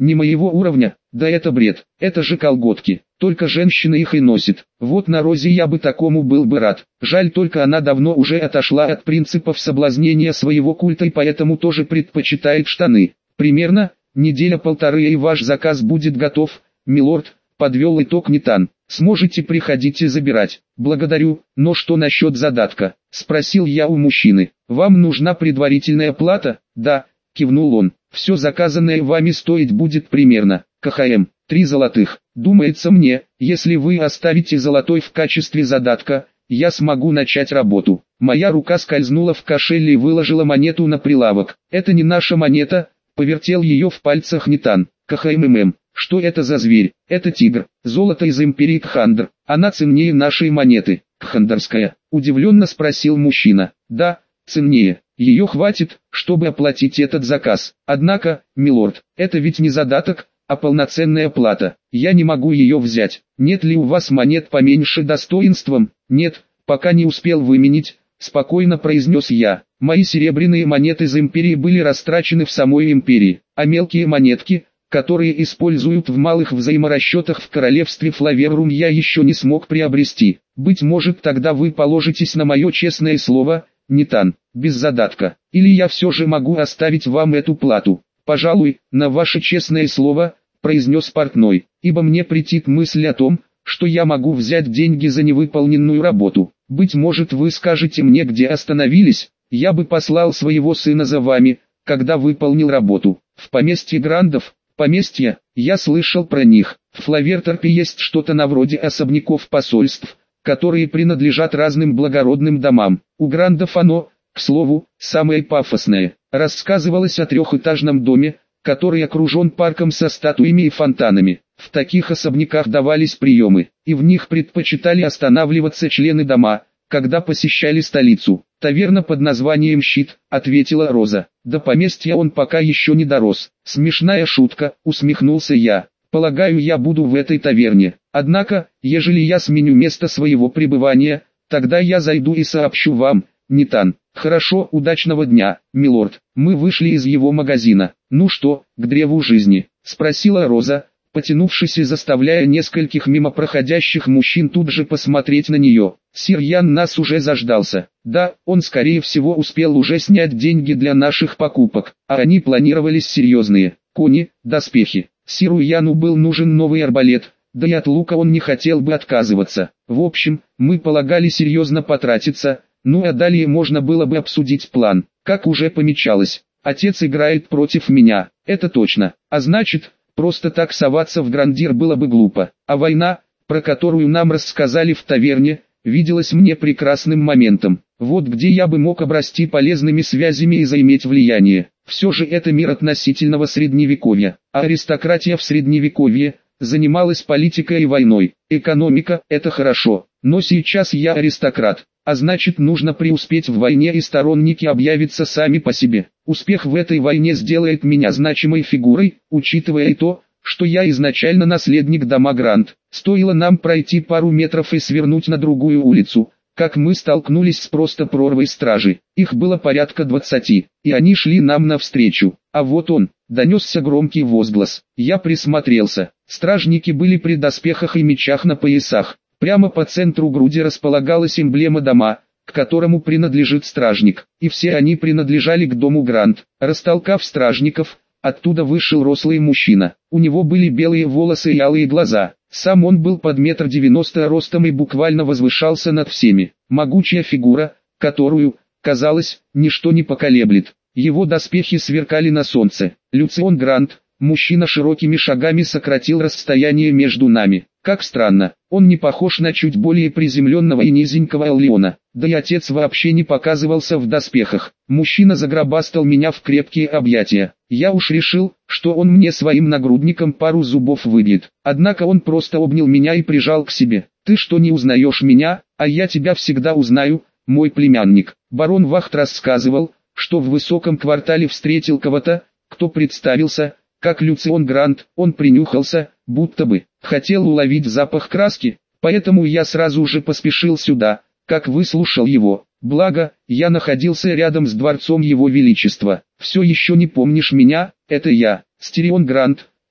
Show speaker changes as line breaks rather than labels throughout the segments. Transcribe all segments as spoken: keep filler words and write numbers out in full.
Не моего уровня, да это бред, это же колготки, только женщина их и носит. Вот на Розе я бы такому был бы рад. Жаль только она давно уже отошла от принципов соблазнения своего культа и поэтому тоже предпочитает штаны. Примерно, неделя-полторы и ваш заказ будет готов, милорд, подвел итог Нитан. Сможете приходить и забирать. Благодарю, но что насчет задатка? Спросил я у мужчины. Вам нужна предварительная плата? Да, кивнул он. Все заказанное вами стоить будет примерно, КХМ, три золотых. Думается мне, если вы оставите золотой в качестве задатка, я смогу начать работу. Моя рука скользнула в кошель и выложила монету на прилавок. Это не наша монета, повертел ее в пальцах Нитан. КХММ. Что это за зверь? Это тигр. Золото из империи Кхандр. Она ценнее нашей монеты. Кхандарская. Удивленно спросил мужчина. Да, ценнее. Ее хватит, чтобы оплатить этот заказ. Однако, милорд, это ведь не задаток, а полноценная плата. Я не могу ее взять. Нет ли у вас монет поменьше достоинством? Нет, пока не успел выменить, спокойно произнес я. Мои серебряные монеты из империи были растрачены в самой империи, а мелкие монетки, которые используют в малых взаиморасчетах в королевстве Флаверрум, я еще не смог приобрести. Быть может, тогда вы положитесь на мое честное слово, Нитан, без задатка, или я все же могу оставить вам эту плату. Пожалуй, на ваше честное слово, произнес портной, ибо мне претит мысль о том, что я могу взять деньги за невыполненную работу. Быть может, вы скажете мне, где остановились, я бы послал своего сына за вами, когда выполнил работу. В поместье Грандов. Поместья, я слышал про них. В Флаверторпе есть что-то на вроде особняков посольств, которые принадлежат разным благородным домам. У Грандов оно, к слову, самое пафосное. Рассказывалось о трехэтажном доме, который окружен парком со статуями и фонтанами. В таких особняках давались приемы, и в них предпочитали останавливаться члены дома, когда посещали столицу. Таверна под названием «Щит», ответила Роза. До поместья он пока еще не дорос. Смешная шутка, усмехнулся я. Полагаю, я буду в этой таверне. Однако, ежели я сменю место своего пребывания, тогда я зайду и сообщу вам, Нитан. Хорошо, удачного дня, милорд. Мы вышли из его магазина. Ну что, к древу жизни? Спросила Роза, потянувшись и заставляя нескольких мимо проходящих мужчин тут же посмотреть на нее. Сир Ян нас уже заждался. Да, он скорее всего успел уже снять деньги для наших покупок, а они планировались серьезные. Кони, доспехи. Сиру Яну был нужен новый арбалет, да и от лука он не хотел бы отказываться. В общем, мы полагали серьезно потратиться, ну а далее можно было бы обсудить план. Как уже помечалось, отец играет против меня, это точно, а значит, просто так соваться в Грандир было бы глупо. А война, про которую нам рассказали в таверне, виделась мне прекрасным моментом. Вот где я бы мог обрасти полезными связями и заиметь влияние. Все же это мир относительного средневековья, а аристократия в средневековье занималась политикой и войной. Экономика – это хорошо, но сейчас я аристократ, а значит нужно преуспеть в войне и сторонники объявятся сами по себе. Успех в этой войне сделает меня значимой фигурой, учитывая и то, что я изначально наследник дома Грант. Стоило нам пройти пару метров и свернуть на другую улицу, как мы столкнулись с просто прорвой стражи. Их было порядка двадцати, и они шли нам навстречу. А вот он, донесся громкий возглас. Я присмотрелся. Стражники были при доспехах и мечах на поясах. Прямо по центру груди располагалась эмблема дома, к которому принадлежит стражник, и все они принадлежали к дому Грант. Растолкав стражников, оттуда вышел рослый мужчина. У него были белые волосы и алые глаза. Сам он был под метр девяносто ростом и буквально возвышался над всеми. Могучая фигура, которую, казалось, ничто не поколеблет. Его доспехи сверкали на солнце. Люцион Грант, мужчина широкими шагами сократил расстояние между нами. Как странно, он не похож на чуть более приземленного и низенького Эллиона, да и отец вообще не показывался в доспехах. Мужчина загробастал меня в крепкие объятия. Я уж решил, что он мне своим нагрудником пару зубов выбьет. Однако он просто обнял меня и прижал к себе. «Ты что, не узнаешь меня? А я тебя всегда узнаю, мой племянник». Барон Вахт рассказывал, что в высоком квартале встретил кого-то, кто представился как Люцион Грант. Он принюхался, будто бы хотел уловить запах краски, поэтому я сразу же поспешил сюда, как выслушал его. Благо, я находился рядом с дворцом его величества. «Все еще не помнишь меня? Это я, Стерион Грант,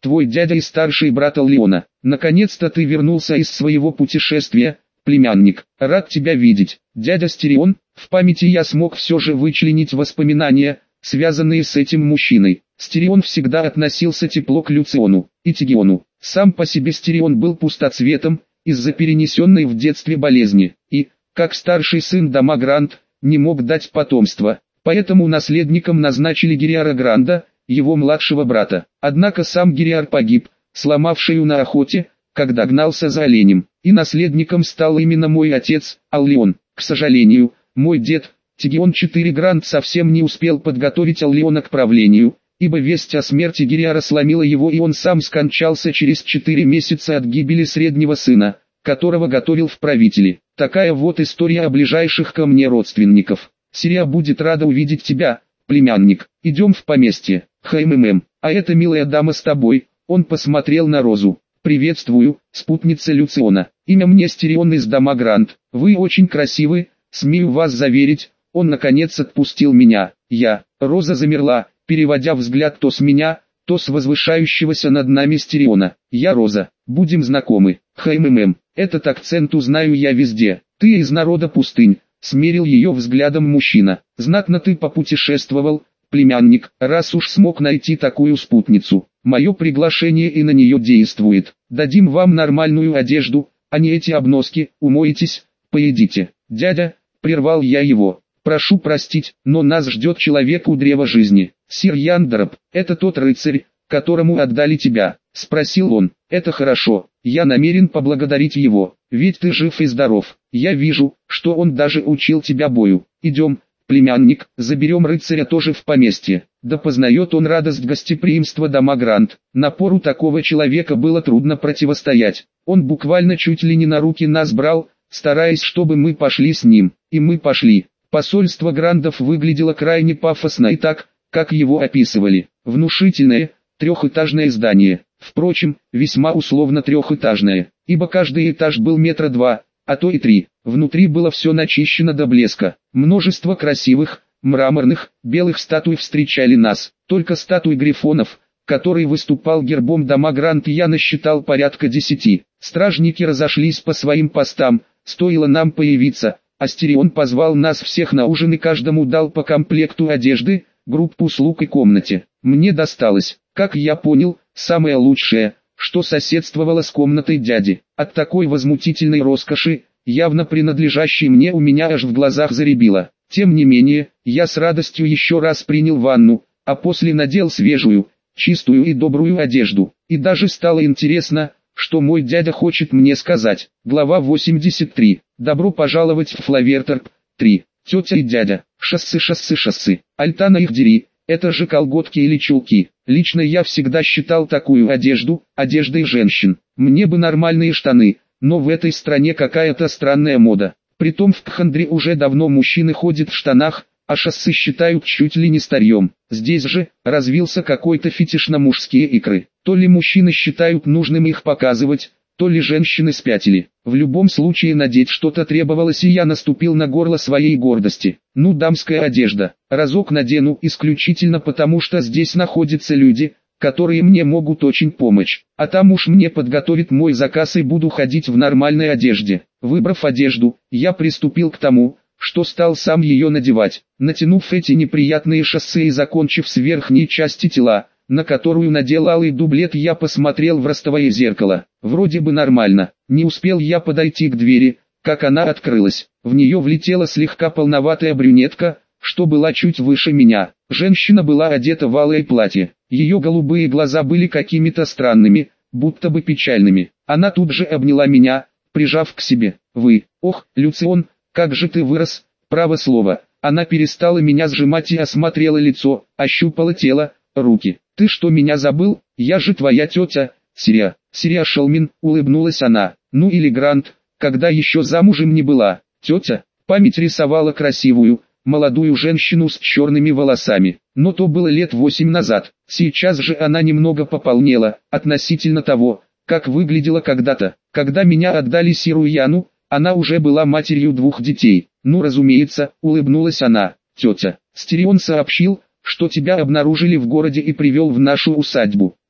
твой дядя и старший брат Аллиона. Наконец-то ты вернулся из своего путешествия, племянник. Рад тебя видеть, дядя Стерион. В памяти я смог все же вычленить воспоминания, связанные с этим мужчиной. Стерион всегда относился тепло к Люциону и Тигиону. Сам по себе Стерион был пустоцветом, из-за перенесенной в детстве болезни, и, как старший сын дома Грант, не мог дать потомство. Поэтому наследником назначили Гириара Гранда, его младшего брата. Однако сам Гириар погиб, сломав шею на охоте, когда гнался за оленем, и наследником стал именно мой отец, Аллион. К сожалению, мой дед, Тигион четыре Грант, совсем не успел подготовить Аллиона к правлению, ибо весть о смерти Гириара сломила его, и он сам скончался через четыре месяца от гибели среднего сына, которого готовил в правители. Такая вот история о ближайших ко мне родственников. Сирия будет рада увидеть тебя, племянник. Идем в поместье. Хммм, а эта милая дама с тобой. Он посмотрел на Розу. Приветствую, спутница Люциона. Имя мне Стерион из дома Грант. Вы очень красивы, смею вас заверить. Он наконец отпустил меня. Я, Роза замерла, переводя взгляд то с меня, то с возвышающегося над нами Стериона. Я Роза, будем знакомы. Хммм, этот акцент узнаю я везде. Ты из народа пустынь, смерил ее взглядом мужчина. Знатно ты попутешествовал, племянник, раз уж смог найти такую спутницу. Мое приглашение и на нее действует. Дадим вам нормальную одежду, а не эти обноски, умоетесь, поедите. Дядя, прервал я его. Прошу простить, но нас ждет человек у древа жизни. Сир Яндороб, это тот рыцарь, которому отдали тебя, спросил он. Это хорошо, я намерен поблагодарить его, ведь ты жив и здоров. Я вижу, что он даже учил тебя бою. Идем, племянник, заберем рыцаря тоже в поместье. Да познает он радость гостеприимства дома Грант. Напору такого человека было трудно противостоять. Он буквально чуть ли не на руки нас брал, стараясь, чтобы мы пошли с ним. И мы пошли. Посольство Грандов выглядело крайне пафосно и так, как его описывали. Внушительное, трехэтажное здание. Впрочем, весьма условно трехэтажное, ибо каждый этаж был метра два, а то и три. Внутри было все начищено до блеска. Множество красивых, мраморных, белых статуй встречали нас. Только статуй грифонов, который выступал гербом дома Грант, я насчитал порядка десяти. Стражники разошлись по своим постам, стоило нам появиться. Астерион позвал нас всех на ужин и каждому дал по комплекту одежды, группу слуг и комнате. Мне досталось, как я понял, самое лучшее, что соседствовало с комнатой дяди. От такой возмутительной роскоши, явно принадлежащей мне, у меня аж в глазах заребило. Тем не менее, я с радостью еще раз принял ванну, а после надел свежую, чистую и добрую одежду. И даже стало интересно, что мой дядя хочет мне сказать. Глава восемьдесят три. Добро пожаловать в Флаверторп. три. Тетя и дядя. Шоссы, шоссы, шоссы. Альтана их дери. Это же колготки или чулки. Лично я всегда считал такую одежду одеждой женщин. Мне бы нормальные штаны, но в этой стране какая-то странная мода. Притом в Кхандре уже давно мужчины ходят в штанах, а шоссы считают чуть ли не старьем. Здесь же развился какой-то фетиш на мужские икры. То ли мужчины считают нужным их показывать, то ли женщины спятили. В любом случае надеть что-то требовалось, и я наступил на горло своей гордости. Ну, дамская одежда. Разок надену исключительно потому, что здесь находятся люди, которые мне могут очень помочь. А там уж мне подготовит мой заказ и буду ходить в нормальной одежде. Выбрав одежду, я приступил к тому, что стал сам ее надевать. Натянув эти неприятные шоссе и закончив с верхней части тела, на которую надел алый дублет, я посмотрел в ростовое зеркало. Вроде бы нормально. Не успел я подойти к двери, как она открылась. В нее влетела слегка полноватая брюнетка, что была чуть выше меня. Женщина была одета в алое платье. Ее голубые глаза были какими-то странными, будто бы печальными. Она тут же обняла меня, прижав к себе. «Вы, ох, Люцион, как же ты вырос, право слово». Она перестала меня сжимать и осмотрела лицо, ощупала тело, руки. «Ты что, меня забыл? Я же твоя тетя, Сирия». «Сирия Шелмин», улыбнулась она. «Ну или Грант, когда еще замужем не была». Тетя, память рисовала красивую, молодую женщину с черными волосами. Но то было лет восемь назад. Сейчас же она немного пополнела, относительно того, как выглядела когда-то. Когда меня отдали Сиру Яну, она уже была матерью двух детей. «Ну разумеется», улыбнулась она. «Тетя, Стерион сообщил, что тебя обнаружили в городе и привел в нашу усадьбу.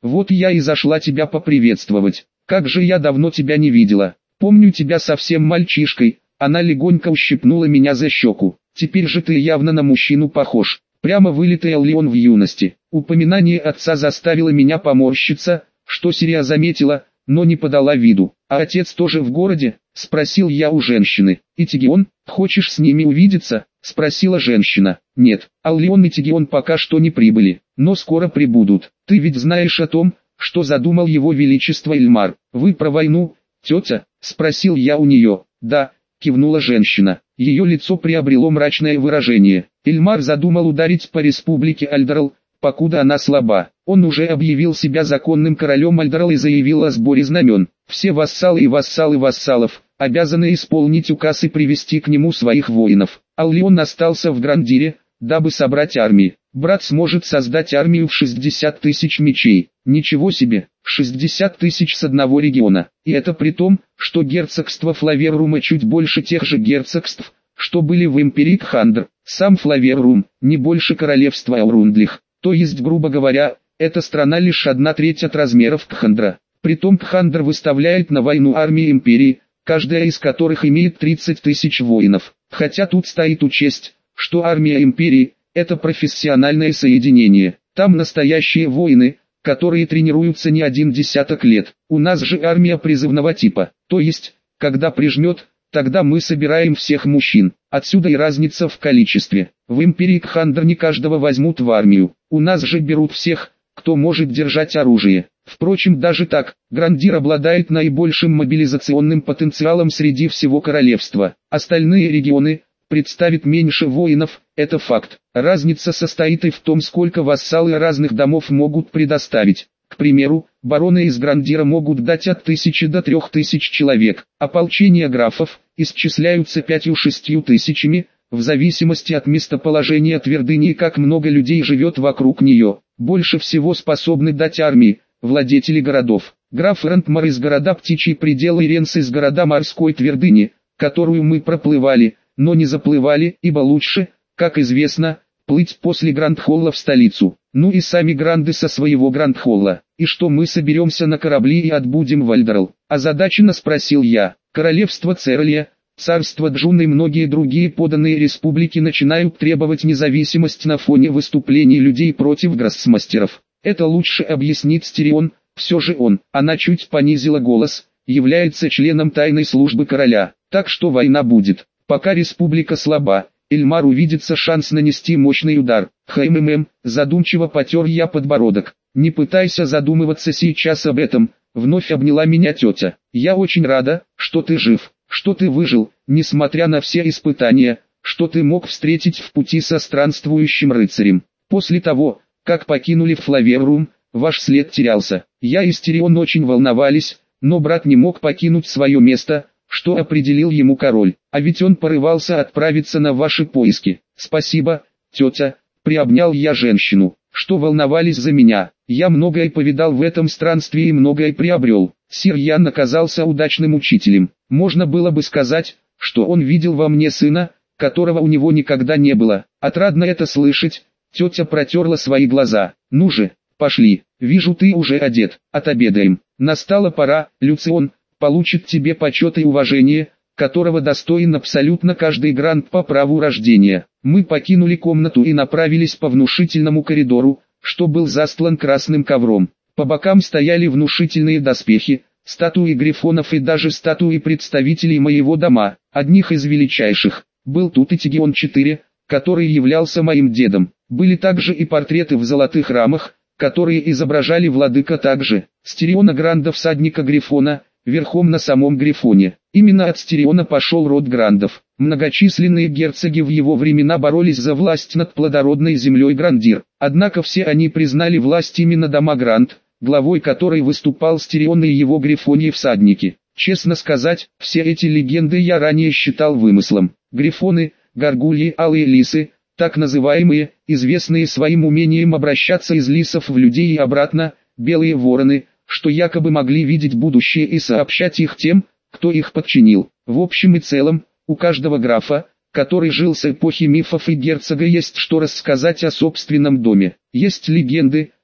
Вот я и зашла тебя поприветствовать. Как же я давно тебя не видела. Помню тебя совсем мальчишкой». Она легонько ущипнула меня за щеку. «Теперь же ты явно на мужчину похож. Прямо вылитый Леон в юности». Упоминание отца заставило меня поморщиться, что Сирия заметила, но не подала виду. «А отец тоже в городе?» – спросил я у женщины. «И Тигион, хочешь с ними увидеться?» – спросила женщина. «Нет, Аллион и Тигион пока что не прибыли, но скоро прибудут. Ты ведь знаешь о том, что задумал его величество Ильмар. Вы про войну, тетя?» – спросил я у нее. «Да», – кивнула женщина. Ее лицо приобрело мрачное выражение. Ильмар задумал ударить по республике Альдарал, покуда она слаба. Он уже объявил себя законным королем Альдарал и заявил о сборе знамен. Все вассалы и вассалы вассалов обязаны исполнить указ и привести к нему своих воинов. Аллион остался в Грандире, дабы собрать армии. Брат сможет создать армию в шестьдесят тысяч мечей. Ничего себе, шестьдесят тысяч с одного региона. И это при том, что герцогство Флаверрума чуть больше тех же герцогств, что были в империи Кхандр. Сам Флаверрум не больше королевства Аурундлих. То есть, грубо говоря, эта страна лишь одна треть от размеров Кхандра. Притом Кхандр выставляет на войну армии империи, каждая из которых имеет тридцать тысяч воинов. Хотя тут стоит учесть, что армия империи – это профессиональное соединение. Там настоящие воины, которые тренируются не один десяток лет. У нас же армия призывного типа. То есть, когда прижмет, тогда мы собираем всех мужчин. Отсюда и разница в количестве. В империи Кхандр не каждого возьмут в армию. У нас же берут всех, кто может держать оружие. Впрочем, даже так, Грандир обладает наибольшим мобилизационным потенциалом среди всего королевства. Остальные регионы представят меньше воинов, это факт. Разница состоит и в том, сколько вассалы разных домов могут предоставить. К примеру, бароны из Грандира могут дать от тысячи до трех тысяч человек. Ополчения графов исчисляются пятью-шестью тысячами, в зависимости от местоположения твердыни и как много людей живет вокруг нее. Больше всего способны дать армии владетели городов. Граф Рентмар из города Птичий предел и Ренс из города Морской твердыни, которую мы проплывали, но не заплывали, ибо лучше, как известно, плыть после Грандхолла в столицу. Ну и сами гранды со своего Грандхолла. И что мы соберемся на корабли и отбудем в Альдарал? Озадаченно спросил я. Королевство Церлия, царство Джун и многие другие подданные республики начинают требовать независимость на фоне выступлений людей против гроссмастеров. Это лучше объяснит Стерион. Все же он, она чуть понизила голос, является членом тайной службы короля. Так что война будет. Пока республика слаба, Ильмар увидится шанс нанести мощный удар. Хммм, задумчиво потер я подбородок. Не пытайся задумываться сейчас об этом, вновь обняла меня тетя. Я очень рада, что ты жив, что ты выжил, несмотря на все испытания, что ты мог встретить в пути со странствующим рыцарем. После того, как покинули Флаверрум, ваш след терялся. Я и Стерион очень волновались, но брат не мог покинуть свое место, что определил ему король. А ведь он порывался отправиться на ваши поиски. Спасибо, тетя, приобнял я женщину, что волновались за меня. Я многое повидал в этом странстве и многое приобрел. Сир Ян оказался удачным учителем. Можно было бы сказать, что он видел во мне сына, которого у него никогда не было. Отрадно это слышать. Тетя протерла свои глаза. Ну же, пошли, вижу, ты уже одет, отобедаем. Настала пора, Люцион получит тебе почет и уважение, которого достоин абсолютно каждый гранд по праву рождения. Мы покинули комнату и направились по внушительному коридору, что был застлан красным ковром. По бокам стояли внушительные доспехи, статуи грифонов и даже статуи представителей моего дома, одних из величайших. Был тут и Тигион четыре, который являлся моим дедом. Были также и портреты в золотых рамах, которые изображали владыка также, Стериона Гранда, всадника Грифона, верхом на самом Грифоне. Именно от Стериона пошел род Грандов. Многочисленные герцоги в его времена боролись за власть над плодородной землей Грандир. Однако все они признали власть именно дома Гранд, главой которой выступал Стерион и его Грифоньи всадники. Честно сказать, все эти легенды я ранее считал вымыслом. Грифоны, горгульи, алые лисы, так называемые, известные своим умением обращаться из лисов в людей и обратно, белые вороны, что якобы могли видеть будущее и сообщать их тем, кто их подчинил. В общем и целом, у каждого графа, который жил с эпохи мифов и герцога, есть что рассказать о собственном доме. Есть легенды,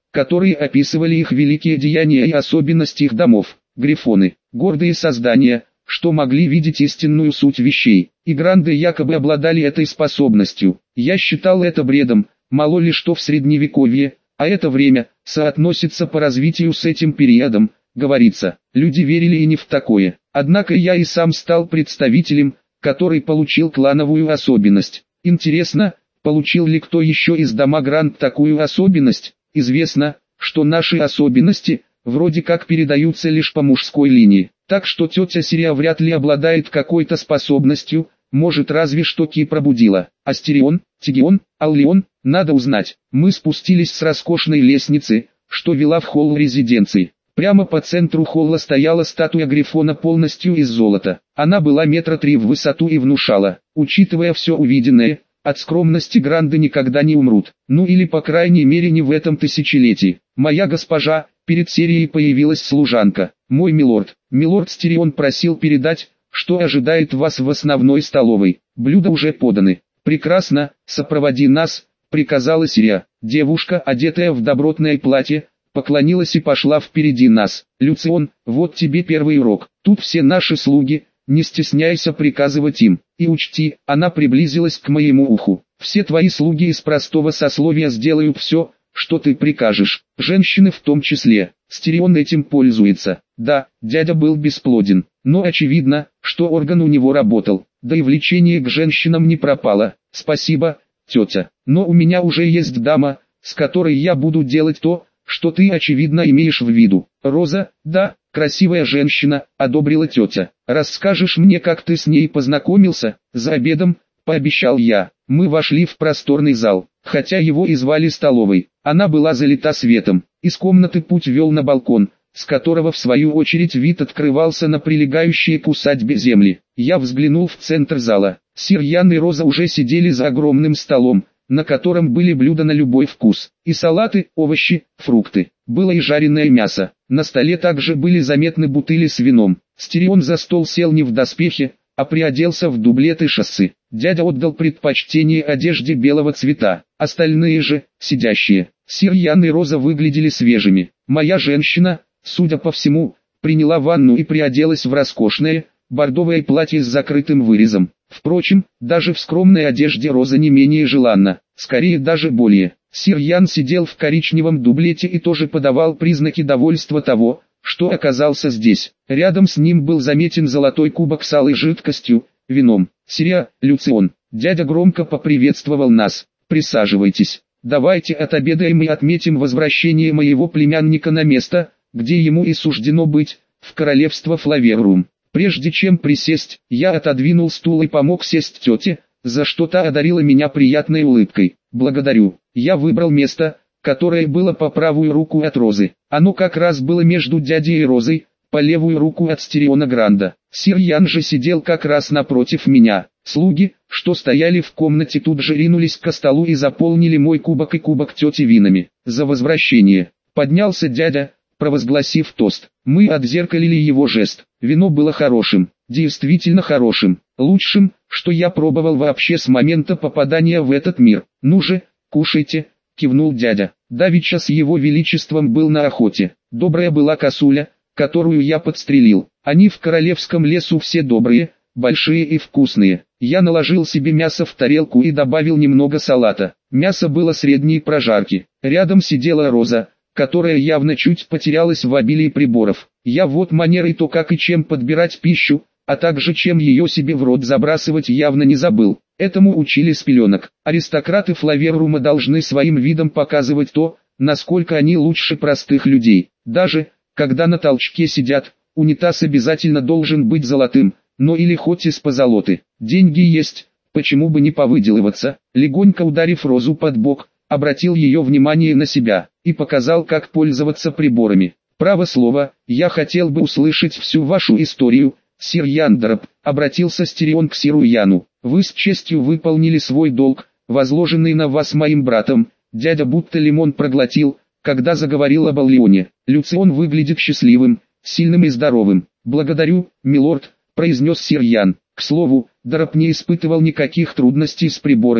которые описывали их великие деяния и особенности их домов. Грифоны, гордые создания, что могли видеть истинную суть вещей, и гранды якобы обладали этой способностью. Я считал это бредом, мало ли что в средневековье, а это время, соотносится по развитию с этим периодом, говорится. Люди верили и не в такое. Однако я и сам стал представителем, который получил клановую особенность. Интересно, получил ли кто еще из дома Гранд такую особенность? Известно, что наши особенности, вроде как передаются лишь по мужской линии. Так что тетя Сирия вряд ли обладает какой-то способностью, может разве что Ки пробудила. Астерион, Тигион, Аллион, надо узнать. Мы спустились с роскошной лестницы, что вела в холл резиденции. Прямо по центру холла стояла статуя Грифона полностью из золота. Она была метра три в высоту и внушала, учитывая все увиденное, от скромности гранды никогда не умрут. Ну или по крайней мере не в этом тысячелетии. Моя госпожа, перед Сирией появилась служанка. Мой милорд, милорд Стерион просил передать, что ожидает вас в основной столовой. Блюда уже поданы. Прекрасно, сопроводи нас, приказала Сирия. Девушка, одетая в добротное платье, поклонилась и пошла впереди нас. Люцион, вот тебе первый урок. Тут все наши слуги, не стесняйся приказывать им. И учти, она приблизилась к моему уху. Все твои слуги из простого сословия сделают все, что ты прикажешь. Женщины в том числе. Стерион этим пользуется. Да, дядя был бесплоден, но очевидно, что орган у него работал. Да и влечение к женщинам не пропало. Спасибо, тетя. Но у меня уже есть дама, с которой я буду делать то, что ты очевидно имеешь в виду. Роза, да, красивая женщина, одобрила тетя. Расскажешь мне, как ты с ней познакомился? За обедом, пообещал я. Мы вошли в просторный зал, хотя его и звали столовой. Она была залита светом. Из комнаты путь вел на балкон, с которого в свою очередь вид открывался на прилегающие к усадьбе земли. Я взглянул в центр зала. Сир Ян и Роза уже сидели за огромным столом, на котором были блюда на любой вкус. И салаты, овощи, фрукты. Было и жареное мясо. На столе также были заметны бутыли с вином. Стерион за стол сел не в доспехе, а приоделся в дублет и шоссы. Дядя отдал предпочтение одежде белого цвета. Остальные же, сидящие, сир Ян и Роза выглядели свежими. Моя женщина, судя по всему, приняла ванну и приоделась в роскошное, бордовое платье с закрытым вырезом. Впрочем, даже в скромной одежде Роза не менее желанна, скорее даже более. Сир Ян сидел в коричневом дублете и тоже подавал признаки довольства того, что оказался здесь. Рядом с ним был заметен золотой кубок с алой жидкостью, вином. Сирия, Люцион, дядя громко поприветствовал нас. Присаживайтесь. Давайте отобедаем и отметим возвращение моего племянника на место, где ему и суждено быть, в королевство Флаверум. Прежде чем присесть, я отодвинул стул и помог сесть тете, за что та одарила меня приятной улыбкой. Благодарю. Я выбрал место, которое было по правую руку от Розы. Оно как раз было между дядей и Розой, по левую руку от Стериона Гранда. Сир Ян же сидел как раз напротив меня. Слуги, что стояли в комнате, тут же ринулись к столу и заполнили мой кубок и кубок тети винами. За возвращение. Поднялся дядя, провозгласив тост. Мы отзеркалили его жест. Вино было хорошим, действительно хорошим, лучшим, что я пробовал вообще с момента попадания в этот мир. Ну же, кушайте, кивнул дядя. Давеча с его величеством был на охоте. Добрая была косуля, которую я подстрелил. Они в королевском лесу все добрые, большие и вкусные. Я наложил себе мясо в тарелку и добавил немного салата. Мясо было средней прожарки. Рядом сидела Роза, которая явно чуть потерялась в обилии приборов. Я вот манеры то, как и чем подбирать пищу, а также чем ее себе в рот забрасывать, явно не забыл. Этому учили с пеленок. Аристократы Флаверума должны своим видом показывать то, насколько они лучше простых людей. Даже, когда на толчке сидят, унитаз обязательно должен быть золотым, но или хоть из позолоты. Деньги есть, почему бы не повыделываться. Легонько ударив Розу под бок, обратил ее внимание на себя и показал, как пользоваться приборами. Право слово, я хотел бы услышать всю вашу историю, сир Яндроп, обратился Стерион к сиру Яну. Вы с честью выполнили свой долг, возложенный на вас моим братом. Дядя будто лимон проглотил, когда заговорил об Аллионе. Люцион выглядит счастливым, сильным и здоровым. Благодарю, милорд, произнес сир Ян. К слову, Дроп не испытывал никаких трудностей с приборами,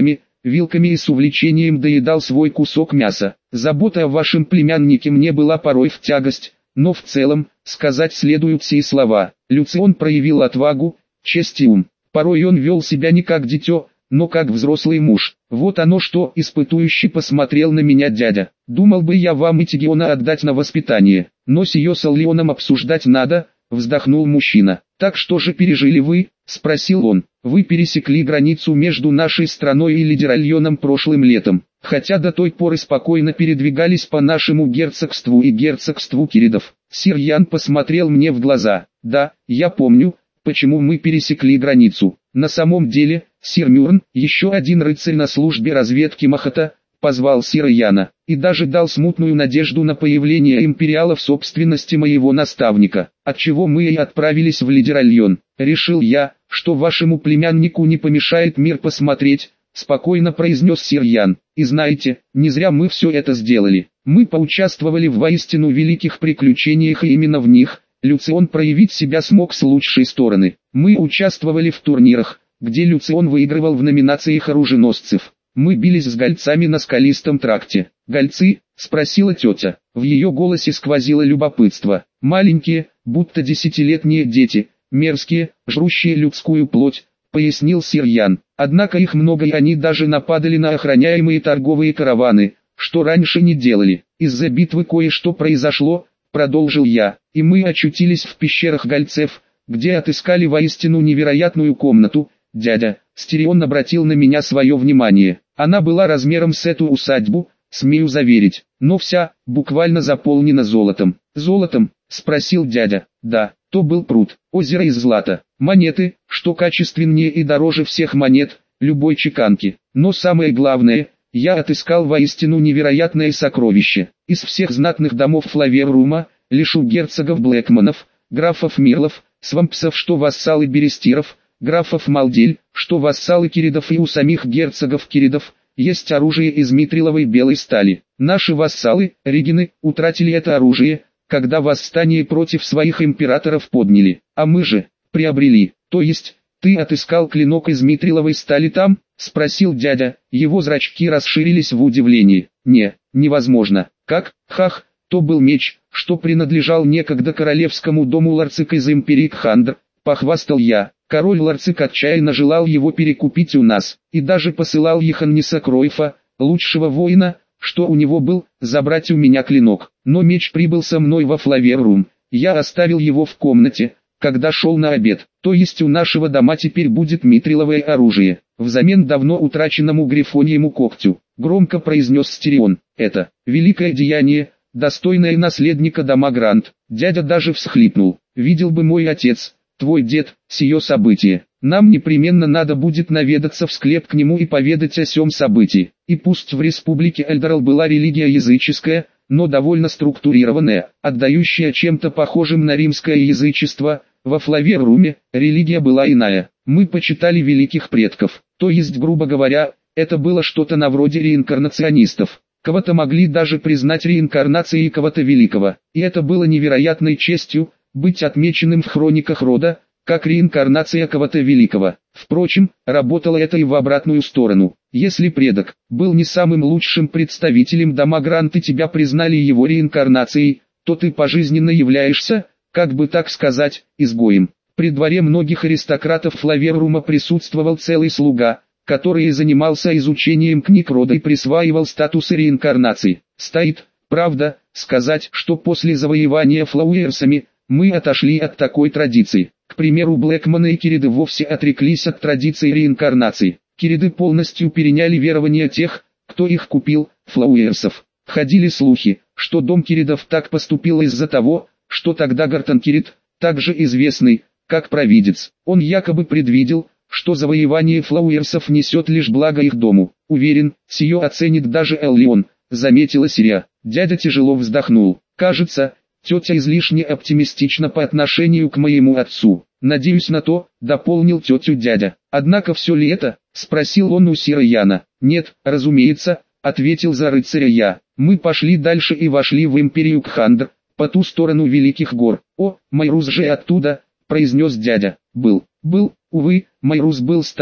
вилками и с увлечением доедал свой кусок мяса. Забота о вашем племяннике мне была порой в тягость, но в целом, сказать следуют сии слова. Люцион проявил отвагу, честь и ум. Порой он вел себя не как дитё, но как взрослый муж. Вот оно что, испытующе посмотрел на меня дядя. Думал бы я вам Итигиона отдать на воспитание, но сие с Аллионом обсуждать надо, вздохнул мужчина. Так что же пережили вы? Спросил он. Вы пересекли границу между нашей страной и Лидеральоном прошлым летом, хотя до той поры спокойно передвигались по нашему герцогству и герцогству Киридов. Сир Ян посмотрел мне в глаза. Да, я помню, почему мы пересекли границу. На самом деле, сир Мюрн, еще один рыцарь на службе разведки Махата, позвал сира Яна, и даже дал смутную надежду на появление империала в собственности моего наставника, отчего мы и отправились в Лидеральон. Решил я, что вашему племяннику не помешает мир посмотреть, спокойно произнес сир Ян. И знаете, не зря мы все это сделали. Мы поучаствовали в воистину великих приключениях, и именно в них Люцион проявить себя смог с лучшей стороны. Мы участвовали в турнирах, где Люцион выигрывал в номинациях оруженосцев. Мы бились с гольцами на скалистом тракте. «Гольцы?» – спросила тетя. В ее голосе сквозило любопытство. «Маленькие, будто десятилетние дети, мерзкие, жрущие людскую плоть», – пояснил сир Ян. «Однако их много, и они даже нападали на охраняемые торговые караваны, что раньше не делали. Из-за битвы кое-что произошло», – продолжил я, – «и мы очутились в пещерах гольцев, где отыскали воистину невероятную комнату». Дядя Стерион обратил на меня свое внимание. Она была размером с эту усадьбу, смею заверить, но вся, буквально заполнена золотом. «Золотом?» – спросил дядя. «Да, то был пруд, озеро из злата, монеты, что качественнее и дороже всех монет, любой чеканки. Но самое главное, я отыскал воистину невероятное сокровище. Из всех знатных домов Флаверрума, лишь у герцогов Блэкманов, графов Мирлов, Свампсов, что вассалы Берестиров, графов Малдель, что вассалы Киридов, и у самих герцогов Киридов, есть оружие из митриловой белой стали. Наши вассалы, регины, утратили это оружие, когда восстание против своих императоров подняли, а мы же, приобрели. То есть, ты отыскал клинок из митриловой стали там? Спросил дядя, его зрачки расширились в удивлении. Не, невозможно. Как? Хах, то был меч, что принадлежал некогда королевскому дому Ларцик из империи Кхандр, похвастал я. Король Ларцик отчаянно желал его перекупить у нас, и даже посылал Еханниса Кройфа, лучшего воина, что у него был, забрать у меня клинок. Но меч прибыл со мной во Флаверрум, я оставил его в комнате, когда шел на обед. То есть у нашего дома теперь будет митриловое оружие, взамен давно утраченному грифоньему когтю, громко произнес Стерион. Это великое деяние, достойное наследника дома Грант. Дядя даже всхлипнул. Видел бы мой отец, твой дед, сие событие. Нам непременно надо будет наведаться в склеп к нему и поведать о сём событии. И пусть в республике Эльдорал была религия языческая, но довольно структурированная, отдающая чем-то похожим на римское язычество, во Флаверруме религия была иная. Мы почитали великих предков, то есть, грубо говоря, это было что-то на вроде реинкарнационистов. Кого-то могли даже признать реинкарнацией кого-то великого, и это было невероятной честью, быть отмеченным в хрониках рода, как реинкарнация кого-то великого. Впрочем, работало это и в обратную сторону. Если предок был не самым лучшим представителем дома Грант и тебя признали его реинкарнацией, то ты пожизненно являешься, как бы так сказать, изгоем. При дворе многих аристократов Флаверрума присутствовал целый слуга, который занимался изучением книг рода и присваивал статусы реинкарнации. Стоит, правда, сказать, что после завоевания флауэрсами, мы отошли от такой традиции. К примеру, Блэкманы и Кириды вовсе отреклись от традиции реинкарнации. Кириды полностью переняли верования тех, кто их купил, флауэрсов. Ходили слухи, что дом Киридов так поступил из-за того, что тогда Гартон Кирид, также известный, как провидец, он якобы предвидел, что завоевание флауэрсов несет лишь благо их дому. Уверен, сие оценит даже Эллион, заметила Сирия. Дядя тяжело вздохнул. Кажется, тетя излишне оптимистична по отношению к моему отцу. Надеюсь на то, дополнил тетю дядя. Однако все ли это? Спросил он у сира Яна. Нет, разумеется, ответил за рыцаря я. Мы пошли дальше и вошли в империю Кхандр, по ту сторону великих гор. О, Майрус же оттуда, произнес дядя. Был, был, увы, Майрус был стар,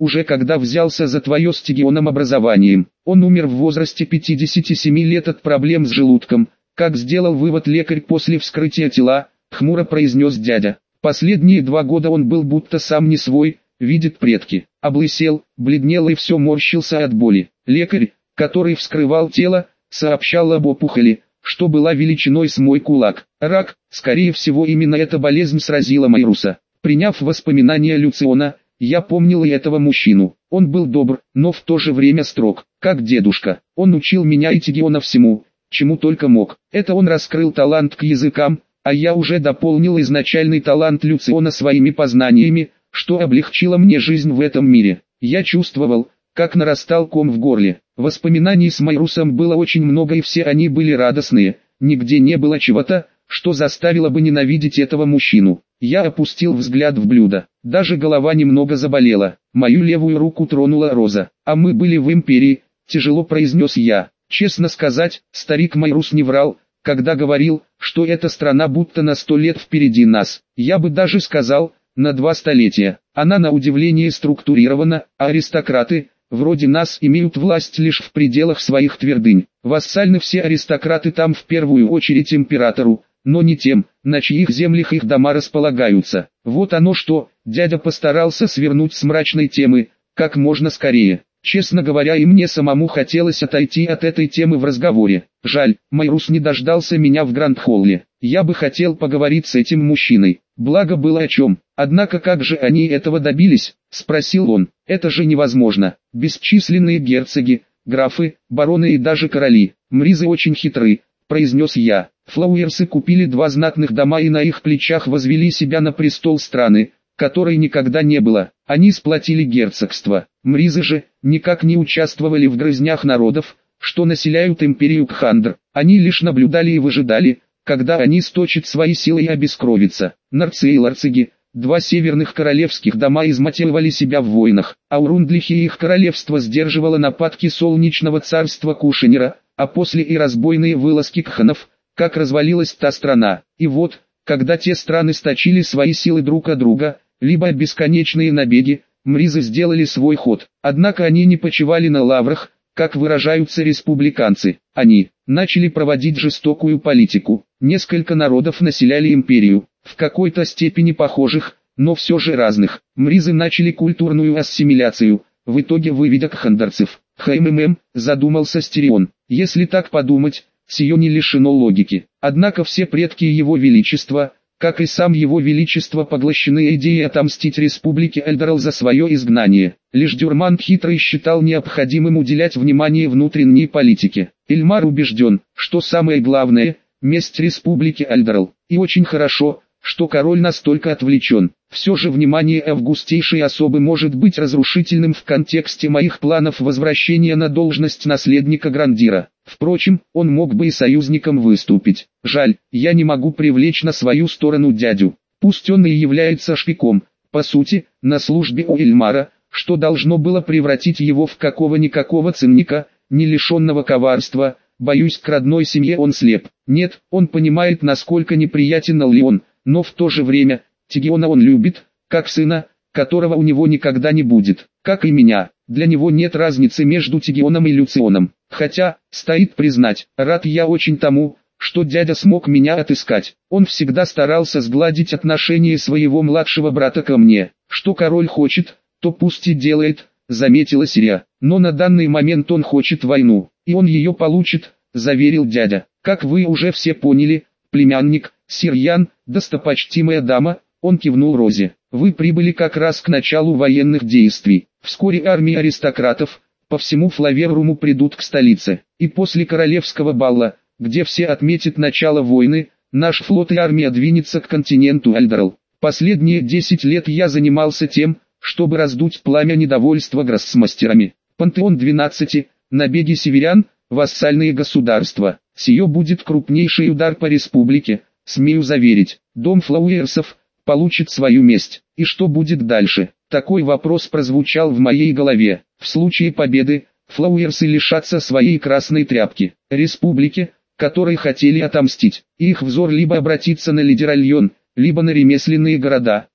уже когда взялся за твое с Тегионом образованием. Он умер в возрасте пятидесяти семи лет от проблем с желудком, как сделал вывод лекарь после вскрытия тела, хмуро произнес дядя. Последние два года он был будто сам не свой, видит предки. Облысел, бледнел и все морщился от боли. Лекарь, который вскрывал тело, сообщал об опухоли, что была величиной с мой кулак. Рак, скорее всего именно эта болезнь сразила Майруса. Приняв воспоминания Люциона, я помнил и этого мужчину. Он был добр, но в то же время строг, как дедушка. Он учил меня и Тегиона всему, чему только мог. Это он раскрыл талант к языкам, а я уже дополнил изначальный талант Люциона своими познаниями, что облегчило мне жизнь в этом мире. Я чувствовал, как нарастал ком в горле. Воспоминаний с Майрусом было очень много и все они были радостные, нигде не было чего-то, что заставило бы ненавидеть этого мужчину. Я опустил взгляд в блюдо, даже голова немного заболела, мою левую руку тронула Роза. А мы были в Империи, тяжело произнес я. Честно сказать, старик Майрус не врал, когда говорил, что эта страна будто на сто лет впереди нас. Я бы даже сказал, на два столетия. Она на удивление структурирована, а аристократы, вроде нас, имеют власть лишь в пределах своих твердынь. Вассальны все аристократы там в первую очередь императору, но не тем, на чьих землях их дома располагаются. Вот оно что, дядя постарался свернуть с мрачной темы, как можно скорее. Честно говоря, и мне самому хотелось отойти от этой темы в разговоре. Жаль, Майрус не дождался меня в Гранд-Холле. Я бы хотел поговорить с этим мужчиной. Благо было о чем. Однако как же они этого добились, спросил он. Это же невозможно. Бесчисленные герцоги, графы, бароны и даже короли. Мризы очень хитры, произнес я. Флауэрсы купили два знатных дома и на их плечах возвели себя на престол страны, которой никогда не было. Они сплотили герцогство. Мризы же никак не участвовали в грызнях народов, что населяют империю Кхандр. Они лишь наблюдали и выжидали, когда они сточат свои силы и обескровятся. Нарцы и ларциги, два северных королевских дома, измотивировали себя в войнах, а урундлихи и их королевство сдерживало нападки солнечного царства Кушанера, а после и разбойные вылазки кханов, как развалилась та страна. И вот, когда те страны сточили свои силы друг от друга, либо бесконечные набеги, мризы сделали свой ход. Однако они не почивали на лаврах, как выражаются республиканцы. Они начали проводить жестокую политику. Несколько народов населяли империю, в какой-то степени похожих, но все же разных. Мризы начали культурную ассимиляцию, в итоге выведя кхандарцев. Хмм, задумался Стерион. Если так подумать, сие не лишено логики. Однако все предки его величества, как и сам его величество, поглощены идеей отомстить республике Эльдорал за свое изгнание. Лишь Дюрман хитрый считал необходимым уделять внимание внутренней политике. Эльмар убежден, что самое главное – месть республики Эльдорал. И очень хорошо, что король настолько отвлечен. Все же внимание августейшей особы может быть разрушительным в контексте моих планов возвращения на должность наследника Грандира. Впрочем, он мог бы и союзником выступить. Жаль, я не могу привлечь на свою сторону дядю. Пусть он и является шпиком, по сути, на службе у Эльмара, что должно было превратить его в какого-никакого цинника, не лишенного коварства. Боюсь, к родной семье он слеп. Нет, он понимает, насколько неприятен Аллион, но в то же время, Тегиона он любит, как сына, которого у него никогда не будет, как и меня. Для него нет разницы между Тегионом и Люционом. Хотя, стоит признать, рад я очень тому, что дядя смог меня отыскать. Он всегда старался сгладить отношение своего младшего брата ко мне. Что король хочет, то пусть и делает, заметила Сирия. Но на данный момент он хочет войну, и он ее получит, заверил дядя. Как вы уже все поняли, племянник, Сирьян, достопочтимая дама, он кивнул Розе. Вы прибыли как раз к началу военных действий. Вскоре армии аристократов по всему Флаверуму придут к столице. И после королевского балла, где все отметят начало войны, наш флот и армия двинется к континенту Эльдорал. Последние десять лет я занимался тем, чтобы раздуть пламя недовольства гроссмастерами. Пантеон двенадцати, набеги северян, вассальные государства. Сие будет крупнейший удар по республике, смею заверить. Дом Флауэрсов получит свою месть. И что будет дальше? Такой вопрос прозвучал в моей голове. В случае победы, Флауэрсы лишатся своей красной тряпки. Республики, которые хотели отомстить. Их взор либо обратится на Лидеральон, либо на ремесленные города.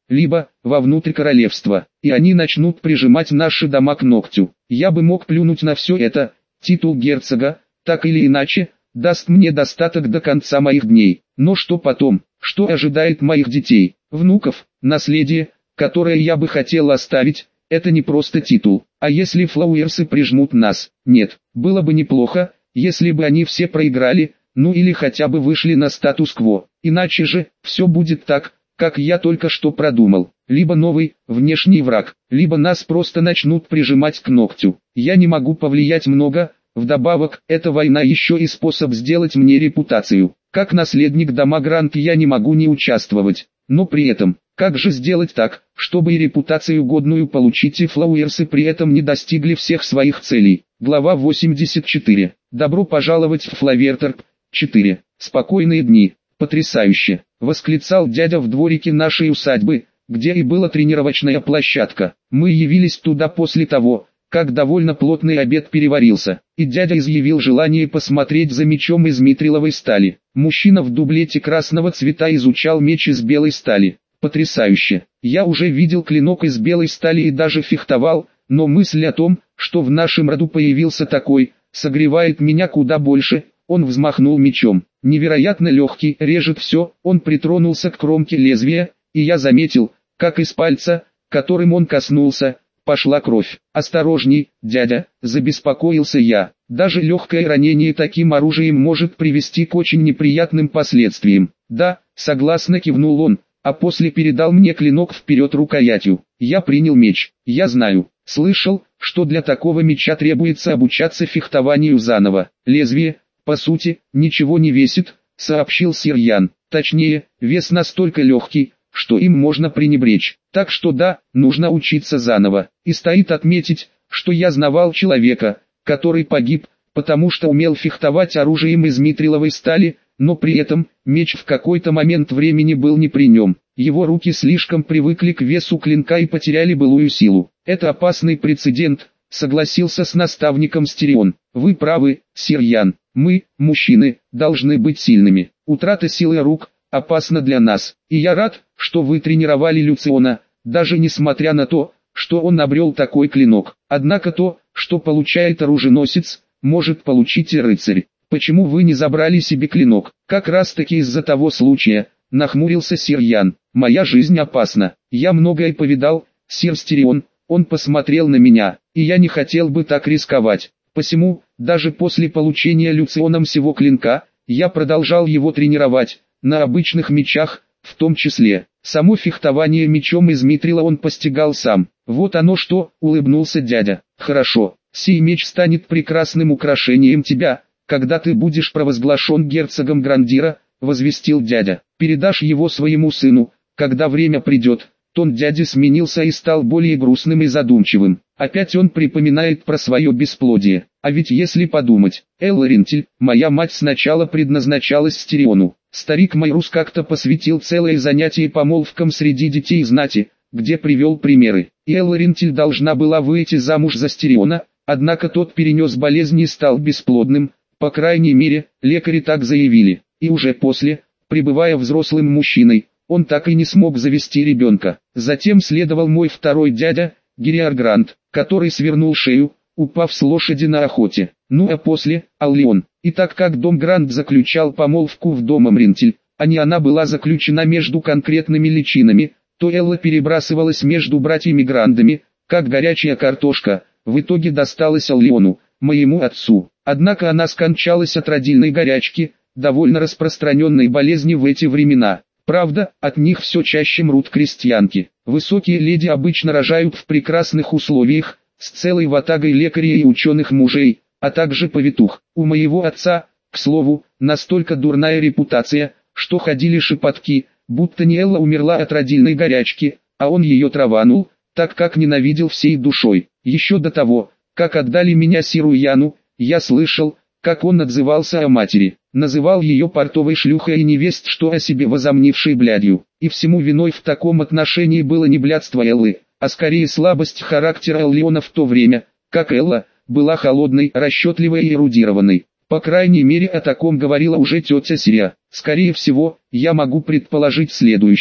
либо вовнутрь королевства, и они начнут прижимать наши дома к ногтю. Я бы мог плюнуть на все это, титул герцога, так или иначе, даст мне достаток до конца моих дней. Но что потом, что ожидает моих детей, внуков, наследие, которое я бы хотел оставить, это не просто титул. А если флауэрсы прижмут нас? Нет, было бы неплохо, если бы они все проиграли, ну или хотя бы вышли на статус-кво. Иначе же, все будет так, как я только что продумал. Либо новый, внешний враг, либо нас просто начнут прижимать к ногтю. Я не могу повлиять много, вдобавок, эта война еще и способ сделать мне репутацию. Как наследник дома Грант я не могу не участвовать. Но при этом, как же сделать так, чтобы и репутацию годную получить, и флауэрсы при этом не достигли всех своих целей? Глава восемьдесят четыре. Добро пожаловать в Флаверторп. четыре. Спокойные дни. Потрясающе! Восклицал дядя в дворике нашей усадьбы, где и была тренировочная площадка. Мы явились туда после того, как довольно плотный обед переварился, и дядя изъявил желание посмотреть за мечом из митриловой стали. Мужчина в дублете красного цвета изучал меч из белой стали. Потрясающе! Я уже видел клинок из белой стали и даже фехтовал, но мысль о том, что в нашем роду появился такой, согревает меня куда больше. Он взмахнул мечом. Невероятно легкий, режет все. Он притронулся к кромке лезвия, и я заметил, как из пальца, которым он коснулся, пошла кровь. «Осторожней, дядя», — забеспокоился я. «Даже легкое ранение таким оружием может привести к очень неприятным последствиям». «Да», — согласно кивнул он, а после передал мне клинок вперед рукоятью. Я принял меч. «Я знаю, слышал, что для такого меча требуется обучаться фехтованию заново. Лезвие, по сути, ничего не весит», — сообщил сир Ян. «Точнее, вес настолько легкий, что им можно пренебречь. Так что да, нужно учиться заново. И стоит отметить, что я знавал человека, который погиб, потому что умел фехтовать оружием из митриловой стали, но при этом, меч в какой-то момент времени был не при нем. Его руки слишком привыкли к весу клинка и потеряли былую силу. Это опасный прецедент», — согласился с наставником Стерион. «Вы правы, сир Ян. Мы, мужчины, должны быть сильными. Утрата силы рук опасна для нас. И я рад, что вы тренировали Люциона, даже несмотря на то, что он обрел такой клинок. Однако то, что получает оруженосец, может получить и рыцарь. Почему вы не забрали себе клинок?» «Как раз таки из-за того случая», — нахмурился сир Ян. «Моя жизнь опасна. Я многое повидал, сир Стерион». Он посмотрел на меня, и я не хотел бы так рисковать. Посему, даже после получения Люционом сего клинка, я продолжал его тренировать, на обычных мечах, в том числе. Само фехтование мечом из митрила он постигал сам. «Вот оно что», — улыбнулся дядя. «Хорошо, сей меч станет прекрасным украшением тебя, когда ты будешь провозглашен герцогом Грандира», — возвестил дядя. «Передашь его своему сыну, когда время придет». Тон дяди сменился и стал более грустным и задумчивым. Опять он припоминает про свое бесплодие. А ведь если подумать, Элларинтель, моя мать сначала предназначалась Стериону. Старик Майрус как-то посвятил целое занятие помолвкам среди детей знати, где привел примеры. И Элларинтель должна была выйти замуж за Стериона, однако тот перенес болезнь и стал бесплодным, по крайней мере, лекари так заявили. И уже после, пребывая взрослым мужчиной, он так и не смог завести ребенка. Затем следовал мой второй дядя, Гириар Грант, который свернул шею, упав с лошади на охоте. Ну а после, Аллион. И так как дом Грант заключал помолвку в домом Ринтель, а не она была заключена между конкретными личинами, то Элла перебрасывалась между братьями Грандами, как горячая картошка, в итоге досталась Аллиону, моему отцу. Однако она скончалась от родильной горячки, довольно распространенной болезни в эти времена. Правда, от них все чаще мрут крестьянки. Высокие леди обычно рожают в прекрасных условиях, с целой ватагой лекарей и ученых мужей, а также повитух. У моего отца, к слову, настолько дурная репутация, что ходили шепотки, будто не Элла умерла от родильной горячки, а он ее траванул, так как ненавидел всей душой. Еще до того, как отдали меня сиру Яну, я слышал, как он отзывался о матери. Называл ее портовой шлюхой и невесть, что о себе возомнившей блядью. И всему виной в таком отношении было не блядство Эллы, а скорее слабость характера Эллиона в то время, как Элла была холодной, расчетливой и эрудированной. По крайней мере о таком говорила уже тетя Сирия. Скорее всего, я могу предположить следующее.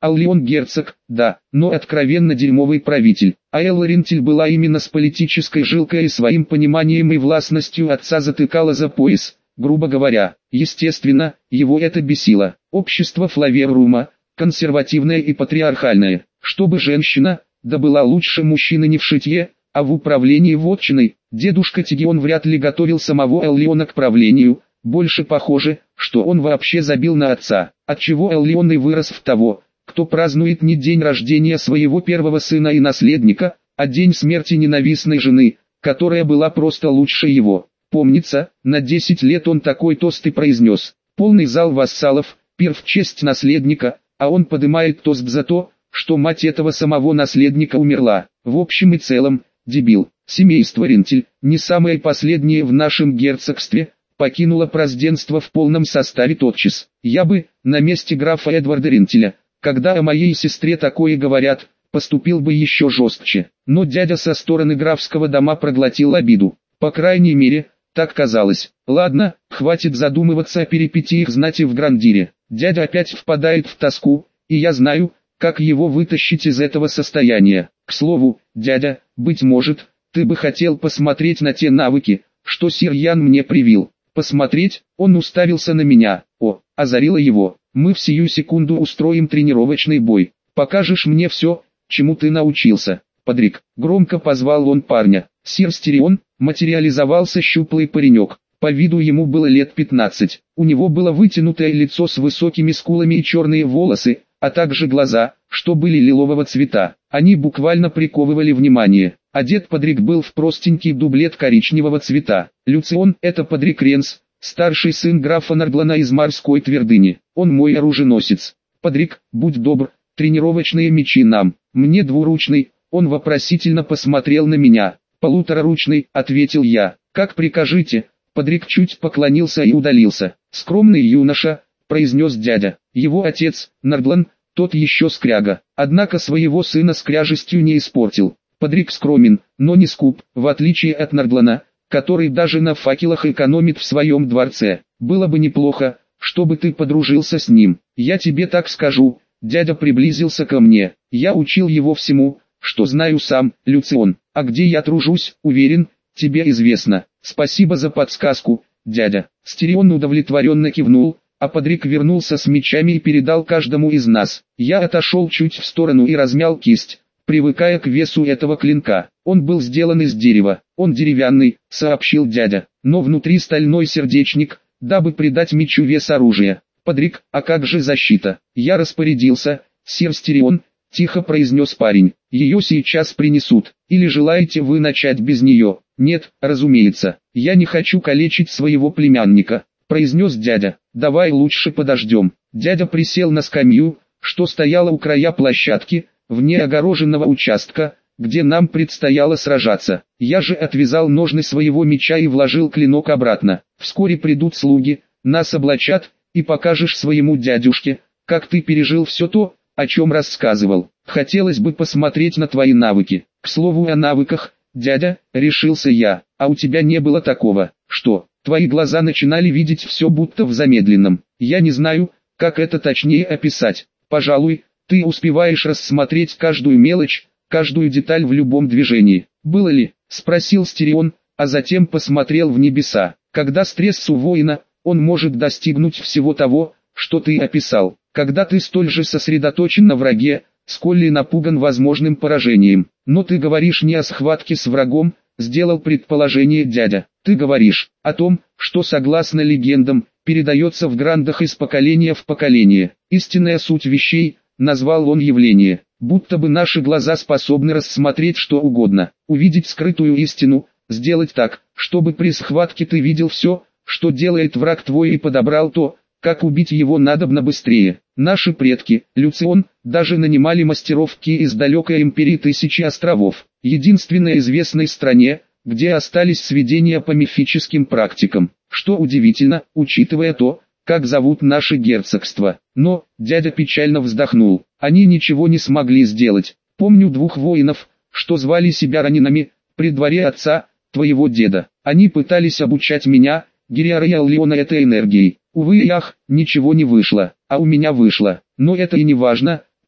Аллион герцог, да, но откровенно дерьмовый правитель. А Элла Рентель была именно с политической жилкой и своим пониманием и властностью отца затыкала за пояс, грубо говоря. Естественно, его это бесило. Общество Флаверрума, консервативное и патриархальное, чтобы женщина, да была лучше мужчины не в шитье, а в управлении вотчиной. Дедушка Тигион вряд ли готовил самого Эллиона к правлению, больше похоже, что он вообще забил на отца, отчего Эллион и вырос в того, кто празднует не день рождения своего первого сына и наследника, а день смерти ненавистной жены, которая была просто лучше его. Помнится, на десять лет он такой тост и произнес. Полный зал вассалов, пир в честь наследника, а он подымает тост за то, что мать этого самого наследника умерла. В общем и целом, дебил. Семейство Рентель, не самое последнее в нашем герцогстве, покинуло празднество в полном составе тотчас. Я бы, на месте графа Эдварда Рентеля, когда о моей сестре такое говорят, поступил бы еще жестче. Но дядя со стороны графского дома проглотил обиду. По крайней мере, так казалось. Ладно, хватит задумываться о перипетиях знати в Грандире. Дядя опять впадает в тоску, и я знаю, как его вытащить из этого состояния. К слову, дядя, быть может, ты бы хотел посмотреть на те навыки, что сир Ян мне привил. Посмотреть? Он уставился на меня. О, озарило его. Мы в сию секунду устроим тренировочный бой. Покажешь мне все, чему ты научился. Подрик. Громко позвал он парня. Сир Стерион, материализовался щуплый паренек. По виду ему было лет пятнадцать. У него было вытянутое лицо с высокими скулами и черные волосы, а также глаза, что были лилового цвета. Они буквально приковывали внимание. Одет Подрик был в простенький дублет коричневого цвета. Люцион – это Подрик Ренс, старший сын графа Нарглана из морской твердыни. Он мой оруженосец. Подрик, будь добр, тренировочные мечи нам. Мне двуручный. Он вопросительно посмотрел на меня. Полутораручный, ответил я. Как прикажете. Подрик чуть поклонился и удалился. Скромный юноша, произнес дядя. Его отец, Нарглан, тот еще скряга. Однако своего сына скряжестью не испортил. Подрик скромен, но не скуп, в отличие от Нарглана, который даже на факелах экономит в своем дворце. Было бы неплохо, чтобы ты подружился с ним. Я тебе так скажу. Дядя приблизился ко мне. Я учил его всему, что знаю сам, Люцион. А где я тружусь, уверен, тебе известно. Спасибо за подсказку, дядя. Стерион удовлетворенно кивнул, а Подрик вернулся с мечами и передал каждому из нас. Я отошел чуть в сторону и размял кисть, привыкая к весу этого клинка. Он был сделан из дерева. Он деревянный, сообщил дядя, но внутри стальной сердечник, дабы придать мечу вес оружия. Подрик, а как же защита? Я распорядился, сир Стерион, тихо произнес парень. Ее сейчас принесут. Или желаете вы начать без нее? Нет, разумеется. Я не хочу калечить своего племянника, произнес дядя. Давай лучше подождем. Дядя присел на скамью, что стояла у края площадки, вне огороженного участка, где нам предстояло сражаться. Я же отвязал ножны своего меча и вложил клинок обратно. Вскоре придут слуги, нас облачат, и покажешь своему дядюшке, как ты пережил все то, о чем рассказывал. Хотелось бы посмотреть на твои навыки. К слову о навыках, дядя, решился я, а у тебя не было такого, что, твои глаза начинали видеть все будто в замедленном. Я не знаю, как это точнее описать. Пожалуй, ты успеваешь рассмотреть каждую мелочь, каждую деталь в любом движении. Было ли? Спросил Стерион, а затем посмотрел в небеса. Когда стресс у воина, он может достигнуть всего того, что ты описал. Когда ты столь же сосредоточен на враге, сколь и напуган возможным поражением. Но ты говоришь не о схватке с врагом, сделал предположение дядя. Ты говоришь о том, что согласно легендам, передается в Грандах из поколения в поколение. Истинная суть вещей, назвал он явление, будто бы наши глаза способны рассмотреть что угодно, увидеть скрытую истину, сделать так, чтобы при схватке ты видел все, что делает враг твой и подобрал то, как убить его надобно быстрее. Наши предки, Люцион, даже нанимали мастеров ки из далекой империи Тысячи островов, единственной известной стране, где остались сведения по мифическим практикам, что удивительно, учитывая то, как зовут наши герцогства. Но, дядя печально вздохнул, они ничего не смогли сделать. Помню двух воинов, что звали себя ранинами, при дворе отца, твоего деда. Они пытались обучать меня, Гириара и Аллиона этой энергией. Увы и ах, ничего не вышло, а у меня вышло. Но это и не важно,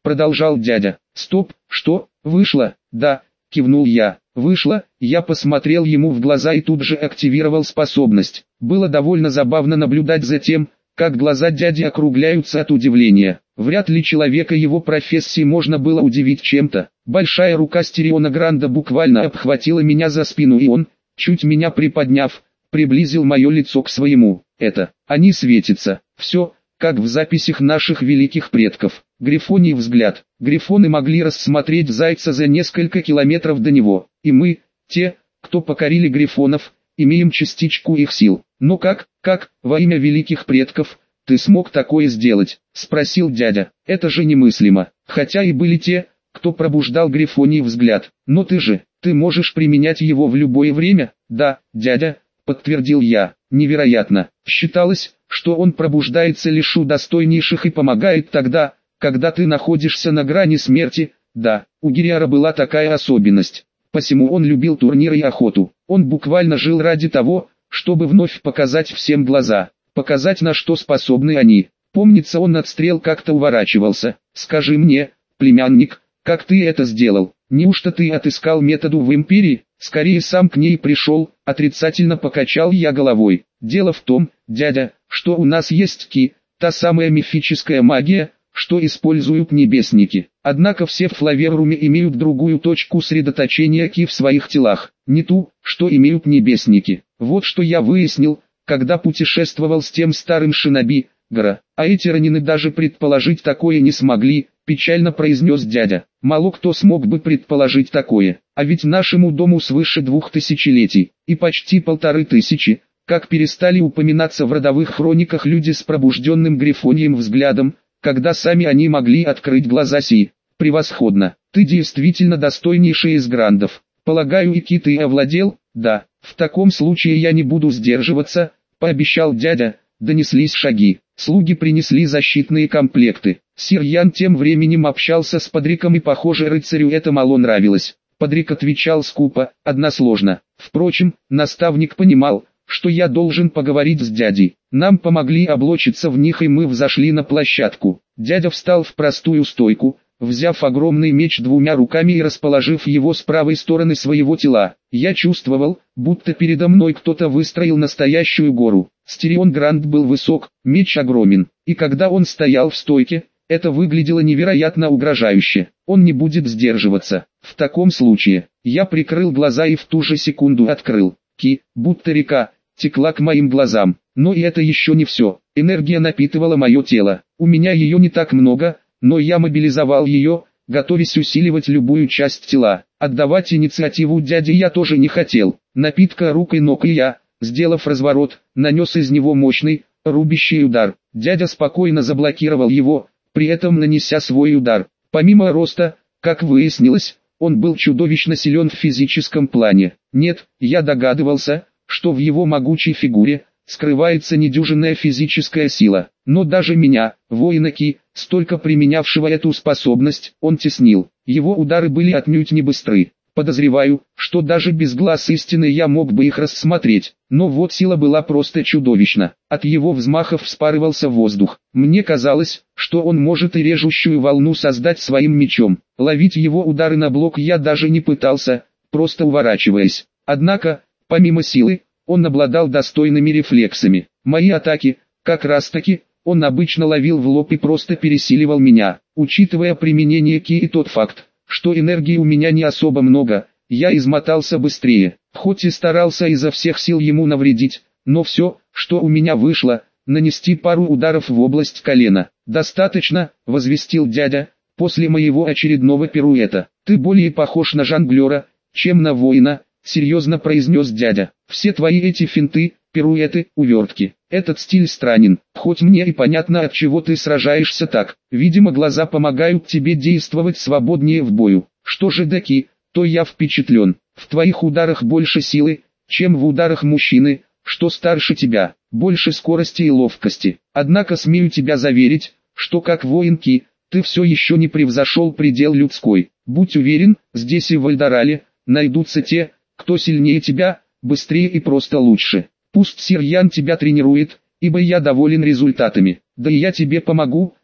продолжал дядя. Стоп, что, вышло? Да, кивнул я. Вышло, я посмотрел ему в глаза и тут же активировал способность. Было довольно забавно наблюдать за тем, как глаза дяди округляются от удивления. Вряд ли человека его профессии можно было удивить чем-то. Большая рука Стериона Гранда буквально обхватила меня за спину, и он, чуть меня приподняв, приблизил мое лицо к своему. Это, они светятся. Все, как в записях наших великих предков. Грифоний взгляд. Грифоны могли рассмотреть зайца за несколько километров до него. И мы, те, кто покорили грифонов, имеем частичку их сил. Но как, как, во имя великих предков, ты смог такое сделать? Спросил дядя. Это же немыслимо. Хотя и были те, кто пробуждал грифоний взгляд. Но ты же, ты можешь применять его в любое время? Да, дядя, подтвердил я. Невероятно. Считалось, что он пробуждается лишь у достойнейших и помогает тогда, когда ты находишься на грани смерти. Да, у Гириара была такая особенность. Посему он любил турниры и охоту. Он буквально жил ради того, чтобы вновь показать всем глаза. Показать, на что способны они. Помнится, он от стрел как-то уворачивался. Скажи мне, племянник, как ты это сделал? Неужто ты отыскал методу в Империи? Скорее сам к ней пришел, отрицательно покачал я головой. Дело в том, дядя, что у нас есть ки, та самая мифическая магия, что используют небесники. Однако все в Флаверуме имеют другую точку средоточения ки в своих телах, не ту, что имеют небесники. Вот что я выяснил, когда путешествовал с тем старым шиноби, Гра. А эти ранены даже предположить такое не смогли, печально произнес дядя. Мало кто смог бы предположить такое, а ведь нашему дому свыше двух тысячелетий, и почти полторы тысячи, как перестали упоминаться в родовых хрониках люди с пробужденным грифоньим взглядом, когда сами они могли открыть глаза сии. Превосходно, ты действительно достойнейший из грандов. Полагаю, и ки ты овладел? Да, в таком случае я не буду сдерживаться, пообещал дядя. Донеслись шаги. Слуги принесли защитные комплекты. Сир Ян тем временем общался с Подриком, и, похоже, рыцарю это мало нравилось. Подрик отвечал скупо, односложно. Впрочем, наставник понимал, что я должен поговорить с дядей. Нам помогли облачиться в них, и мы взошли на площадку. Дядя встал в простую стойку, взяв огромный меч двумя руками и расположив его с правой стороны своего тела. Я чувствовал, будто передо мной кто-то выстроил настоящую гору. Стерион Гранд был высок, меч огромен, и когда он стоял в стойке, это выглядело невероятно угрожающе. Он не будет сдерживаться. В таком случае, я прикрыл глаза и в ту же секунду открыл. Ки, будто река, текла к моим глазам. Но и это еще не все. Энергия напитывала мое тело. У меня ее не так много, но я мобилизовал ее, готовясь усиливать любую часть тела. Отдавать инициативу дяде я тоже не хотел. Напитка рук и ног, и я, сделав разворот, нанес из него мощный, рубящий удар. Дядя спокойно заблокировал его, при этом нанеся свой удар. Помимо роста, как выяснилось, он был чудовищно силен в физическом плане. Нет, я догадывался, что в его могучей фигуре скрывается недюжинная физическая сила. Но даже меня, воина ки, столько применявшего эту способность, он теснил. Его удары были отнюдь не быстры. Подозреваю, что даже без глаз истины я мог бы их рассмотреть, но вот сила была просто чудовищна. От его взмахов вспарывался воздух. Мне казалось, что он может и режущую волну создать своим мечом. Ловить его удары на блок я даже не пытался, просто уворачиваясь. Однако, помимо силы, он обладал достойными рефлексами. Мои атаки, как раз таки, он обычно ловил в лоб и просто пересиливал меня. Учитывая применение ки и тот факт, что энергии у меня не особо много, я измотался быстрее, хоть и старался изо всех сил ему навредить, но все, что у меня вышло, нанести пару ударов в область колена. «Достаточно», — возвестил дядя, после моего очередного пируэта. «Ты более похож на жонглера, чем на воина», — серьезно произнес дядя. «Все твои эти финты, пируэты, увертки. Этот стиль странен, хоть мне и понятно, от чего ты сражаешься так. Видимо, глаза помогают тебе действовать свободнее в бою. Что же до ки, то я впечатлен. В твоих ударах больше силы, чем в ударах мужчины, что старше тебя, больше скорости и ловкости. Однако смею тебя заверить, что как воин ки, ты все еще не превзошел предел людской. Будь уверен, здесь и в Вальдорале найдутся те, кто сильнее тебя, быстрее и просто лучше. Пусть сир Ян тебя тренирует, ибо я доволен результатами. Да и я тебе помогу,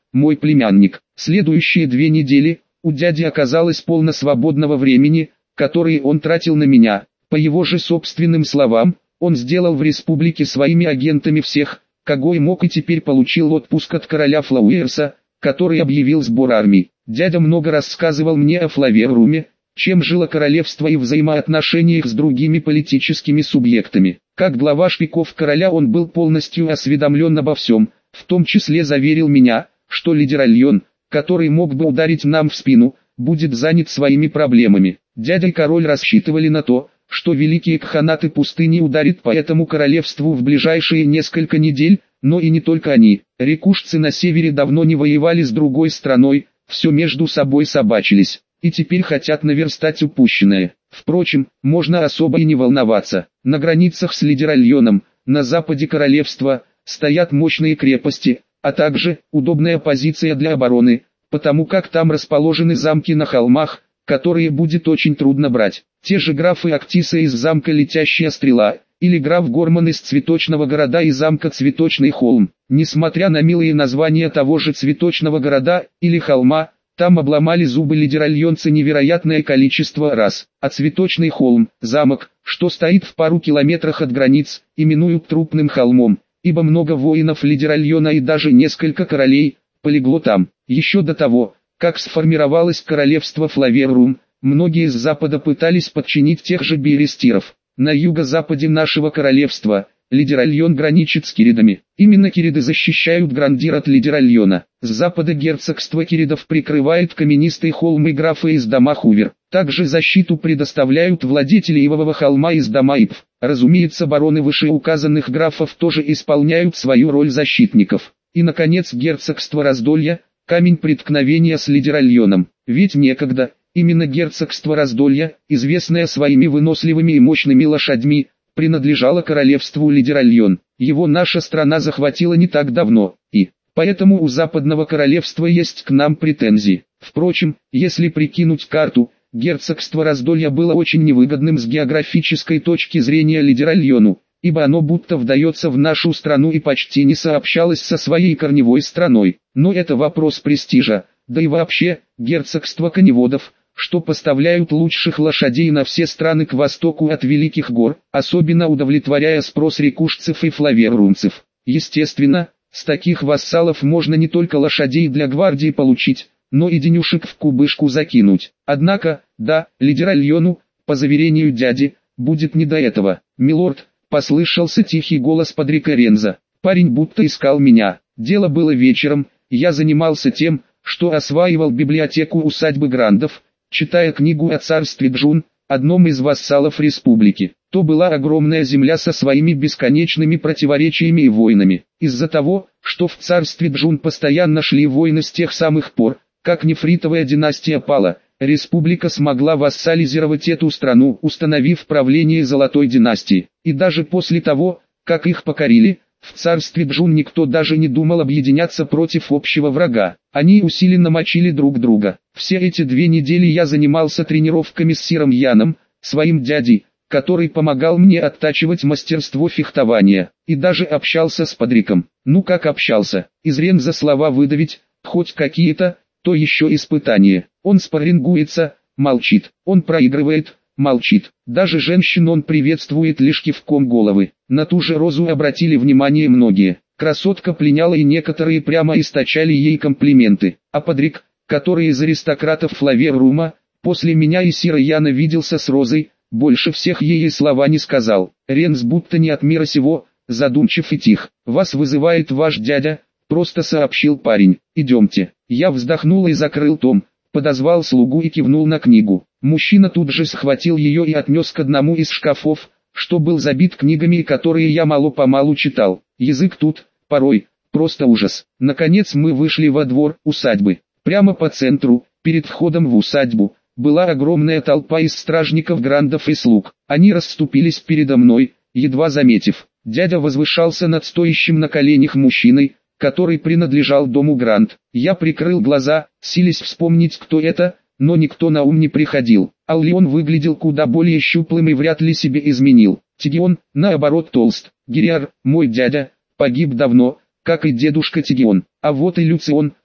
мой племянник. Следующие две недели у дяди оказалось полно свободного времени, которое он тратил на меня. По его же собственным словам, он сделал в республике своими агентами всех, кого и мог, и теперь получил отпуск от короля Флауэрса, который объявил сбор армий. Дядя много рассказывал мне о Флаверруме, чем жило королевство и взаимоотношениях с другими политическими субъектами. Как глава шпиков короля он был полностью осведомлен обо всем, в том числе заверил меня, что лидер-альон, который мог бы ударить нам в спину, будет занят своими проблемами. Дядя и король рассчитывали на то, что великие кханаты пустыни ударит по этому королевству в ближайшие несколько недель, но и не только они. Рекушцы на севере давно не воевали с другой страной, все между собой собачились, и теперь хотят наверстать упущенное. Впрочем, можно особо и не волноваться. На границах с лидер-альоном, на западе королевства, стоят мощные крепости, а также удобная позиция для обороны, потому как там расположены замки на холмах, которые будет очень трудно брать. Те же графы Актиса из замка Летящая Стрела, или граф Горман из Цветочного города и замка Цветочный холм. Несмотря на милые названия того же Цветочного города, или холма, там обломали зубы лидер-альонцы невероятное количество раз. А Цветочный холм, замок, что стоит в пару километрах от границ, именуют трупным холмом, ибо много воинов лидер-альона и даже несколько королей полегло там. Еще до того, как сформировалось королевство Флаверрум, многие с запада пытались подчинить тех же берестиров. На юго-западе нашего королевства, лидер-альон граничит с киридами. Именно кириды защищают Грандир от лидер-альона. С запада герцогство киридов прикрывает каменистые холмы графа из дома Хувер. Также защиту предоставляют владетели Ивового холма из дома Ипф. Разумеется, бароны вышеуказанных графов тоже исполняют свою роль защитников. И наконец герцогство Раздолья, камень преткновения с лидер-альоном. Ведь некогда, именно герцогство Раздолья, известное своими выносливыми и мощными лошадьми, принадлежало королевству лидер-альон. Его наша страна захватила не так давно, и поэтому у западного королевства есть к нам претензии. Впрочем, если прикинуть карту, герцогство Раздолья было очень невыгодным с географической точки зрения лидер-альону, ибо оно будто вдается в нашу страну и почти не сообщалось со своей корневой страной. Но это вопрос престижа, да и вообще, герцогство коневодов, что поставляют лучших лошадей на все страны к востоку от Великих гор, особенно удовлетворяя спрос рекушцев и флаверрумцев. Естественно, с таких вассалов можно не только лошадей для гвардии получить, но и денюшек в кубышку закинуть. Однако, да, лидер-альону, по заверению дяди, будет не до этого. «Милорд», послышался тихий голос Падрика Ренза. Парень будто искал меня. Дело было вечером, я занимался тем, что осваивал библиотеку усадьбы Грандов, читая книгу о царстве Джун, одном из вассалов республики. То была огромная земля со своими бесконечными противоречиями и войнами. Из-за того, что в царстве Джун постоянно шли войны с тех самых пор, как нефритовая династия пала, республика смогла вассализировать эту страну, установив правление Золотой династии. И даже после того, как их покорили, в царстве Джун никто даже не думал объединяться против общего врага. Они усиленно мочили друг друга. Все эти две недели я занимался тренировками с Сиром Яном, своим дядей, который помогал мне оттачивать мастерство фехтования, и даже общался с Падриком. Ну как общался, из Ренза слова выдавить, хоть какие-то, то еще испытание. Он спаррингуется, молчит, он проигрывает, молчит. Даже женщин он приветствует лишь кивком головы. На ту же Розу обратили внимание многие. Красотка пленяла, и некоторые прямо источали ей комплименты. А Падрик, который из аристократов Флаверрума, после меня и Сира Яна виделся с Розой, больше всех ей и слова не сказал. Ренз будто не от мира сего, задумчив и тих. «Вас вызывает ваш дядя», — просто сообщил парень. «Идемте». Я вздохнул и закрыл том, подозвал слугу и кивнул на книгу. Мужчина тут же схватил ее и отнес к одному из шкафов, что был забит книгами, которые я мало-помалу читал. Язык тут, порой, просто ужас. Наконец мы вышли во двор усадьбы. Прямо по центру, перед входом в усадьбу, была огромная толпа из стражников, грандов и слуг. Они расступились передо мной, едва заметив. Дядя возвышался над стоящим на коленях мужчиной, который принадлежал дому Гранд. Я прикрыл глаза, силясь вспомнить, кто это, но никто на ум не приходил. Аллион выглядел куда более щуплым и вряд ли себе изменил. Тигион, наоборот, толст. Гириар, мой дядя, погиб давно, как и дедушка Тигион. А вот и Люцион,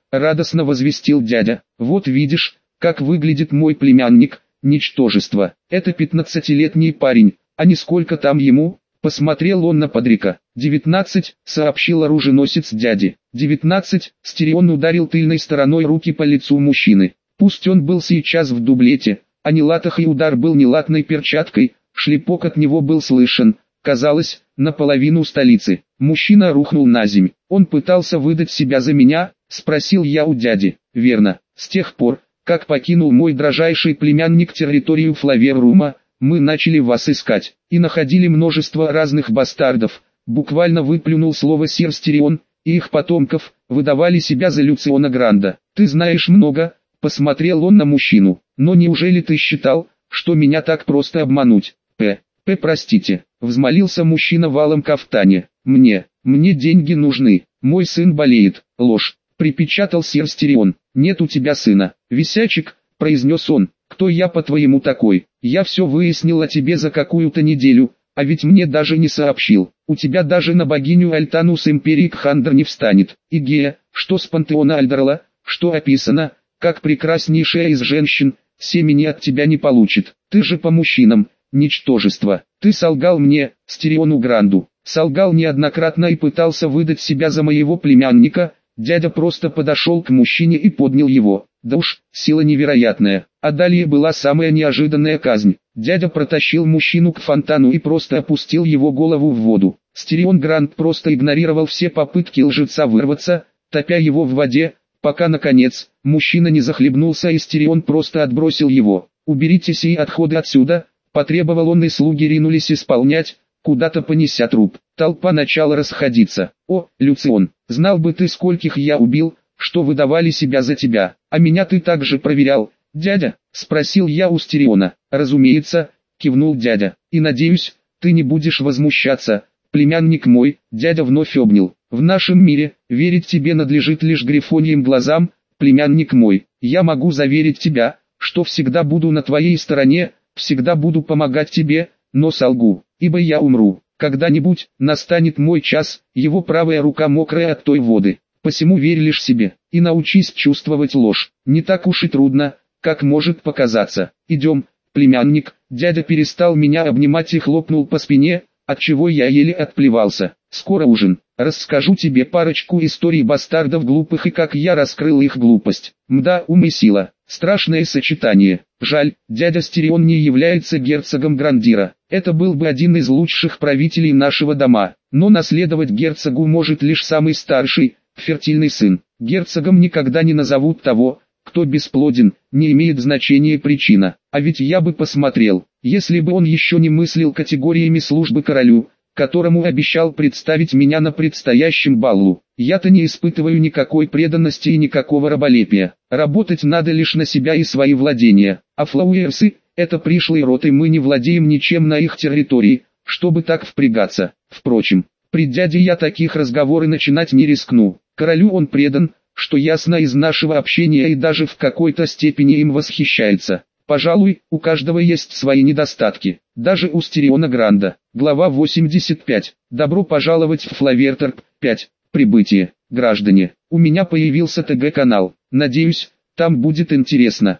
радостно возвестил дядя. Вот видишь, как выглядит мой племянник, ничтожество. Это пятнадцатилетний парень, а не сколько там ему, посмотрел он на Подрика. «Девятнадцать», — сообщил оруженосец дяди. «Девятнадцать», — Стерион ударил тыльной стороной руки по лицу мужчины. Пусть он был сейчас в дублете, а не латах, и удар был не латной перчаткой, шлепок от него был слышен, казалось, наполовину столицы. Мужчина рухнул на земь. «Он пытался выдать себя за меня?» — спросил я у дяди. «Верно. С тех пор, как покинул мой дрожайший племянник территорию Флаверрума, мы начали вас искать, и находили множество разных бастардов», буквально выплюнул слово сир Стерион, и их потомков, выдавали себя за Люциона Гранда. «Ты знаешь много», — посмотрел он на мужчину, «но неужели ты считал, что меня так просто обмануть?» «П. П. простите», — взмолился мужчина в алом кафтане. «Мне, мне деньги нужны, мой сын болеет». «Ложь», — припечатал сир Стерион. «Нет у тебя сына, висячек», — произнес он. «Кто я по-твоему такой? Я все выяснил о тебе за какую-то неделю, а ведь мне даже не сообщил. У тебя даже на богиню Альтану с империи Кхандр не встанет. И Гея, что с пантеона Альдерла, что описано, как прекраснейшая из женщин, семени от тебя не получит. Ты же по мужчинам, ничтожество. Ты солгал мне, Стериону Гранду, солгал неоднократно и пытался выдать себя за моего племянника». Дядя просто подошел к мужчине и поднял его. Да уж, сила невероятная. А далее была самая неожиданная казнь. Дядя протащил мужчину к фонтану и просто опустил его голову в воду. Стерион Гранд просто игнорировал все попытки лжеца вырваться, топя его в воде, пока наконец, мужчина не захлебнулся и Стерион просто отбросил его. «Уберите сии отходы отсюда», — потребовал он, и слуги ринулись исполнять, куда-то понеся труп. Толпа начала расходиться. «О, Люцион, знал бы ты, скольких я убил, что выдавали себя за тебя, а меня ты также проверял, дядя?» — спросил я у Стериона. «Разумеется», — кивнул дядя, — «и надеюсь, ты не будешь возмущаться, племянник мой». Дядя вновь обнял. «В нашем мире, верить тебе надлежит лишь грифоньим глазам, племянник мой. Я могу заверить тебя, что всегда буду на твоей стороне, всегда буду помогать тебе, но солгу, ибо я умру. Когда-нибудь настанет мой час, его правая рука мокрая от той воды. Посему верь лишь себе, и научись чувствовать ложь. Не так уж и трудно, как может показаться. Идем, племянник». Дядя перестал меня обнимать и хлопнул по спине, отчего я еле отплевался. «Скоро ужин. Расскажу тебе парочку историй бастардов глупых и как я раскрыл их глупость». Мда, ум и сила. Страшное сочетание. Жаль, дядя Стерион не является герцогом Грандира. Это был бы один из лучших правителей нашего дома. Но наследовать герцогу может лишь самый старший, фертильный сын. Герцогом никогда не назовут того, кто бесплоден, не имеет значения причина. А ведь я бы посмотрел, если бы он еще не мыслил категориями службы королю, которому обещал представить меня на предстоящем баллу. Я-то не испытываю никакой преданности и никакого раболепия. Работать надо лишь на себя и свои владения. А флауэрсы — это пришлый род, и мы не владеем ничем на их территории, чтобы так впрягаться. Впрочем, при дяде я таких разговоры начинать не рискну. Королю он предан, что ясно из нашего общения, и даже в какой-то степени им восхищается. Пожалуй, у каждого есть свои недостатки, даже у Стериона Гранда. Глава восемьдесят пять. Добро пожаловать в Флаверторп. пять. Прибытие. Граждане, у меня появился ТГ-канал. Надеюсь, там будет интересно.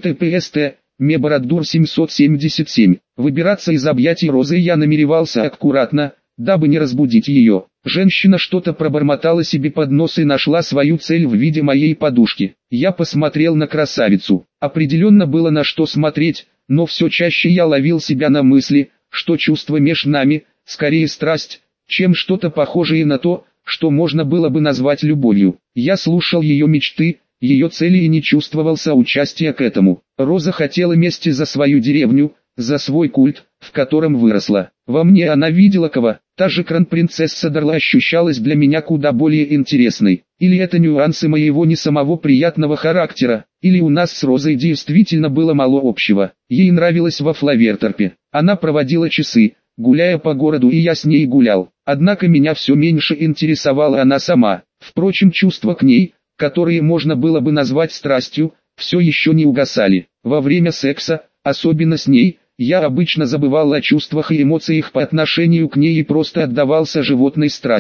https Мебороддур семьсот семьдесят семь. Выбираться из объятий Розы я намеревался аккуратно, дабы не разбудить ее. Женщина что-то пробормотала себе под нос и нашла свою цель в виде моей подушки. Я посмотрел на красавицу. Определенно было на что смотреть, но все чаще я ловил себя на мысли, что чувство меж нами, скорее страсть, чем что-то похожее на то, что можно было бы назвать любовью. Я слушал ее мечты, ее цели и не чувствовал соучастия к этому. Роза хотела мести за свою деревню, за свой культ, в котором выросла. Во мне она видела кого, та же кронпринцесса Дарла ощущалась для меня куда более интересной. Или это нюансы моего не самого приятного характера, или у нас с Розой действительно было мало общего. Ей нравилось во Флаверторпе. Она проводила часы, гуляя по городу, и я с ней гулял. Однако меня все меньше интересовала она сама. Впрочем, чувства к ней, которые можно было бы назвать страстью, все еще не угасали. Во время секса, особенно с ней, я обычно забывал о чувствах и эмоциях по отношению к ней и просто отдавался животной страсти.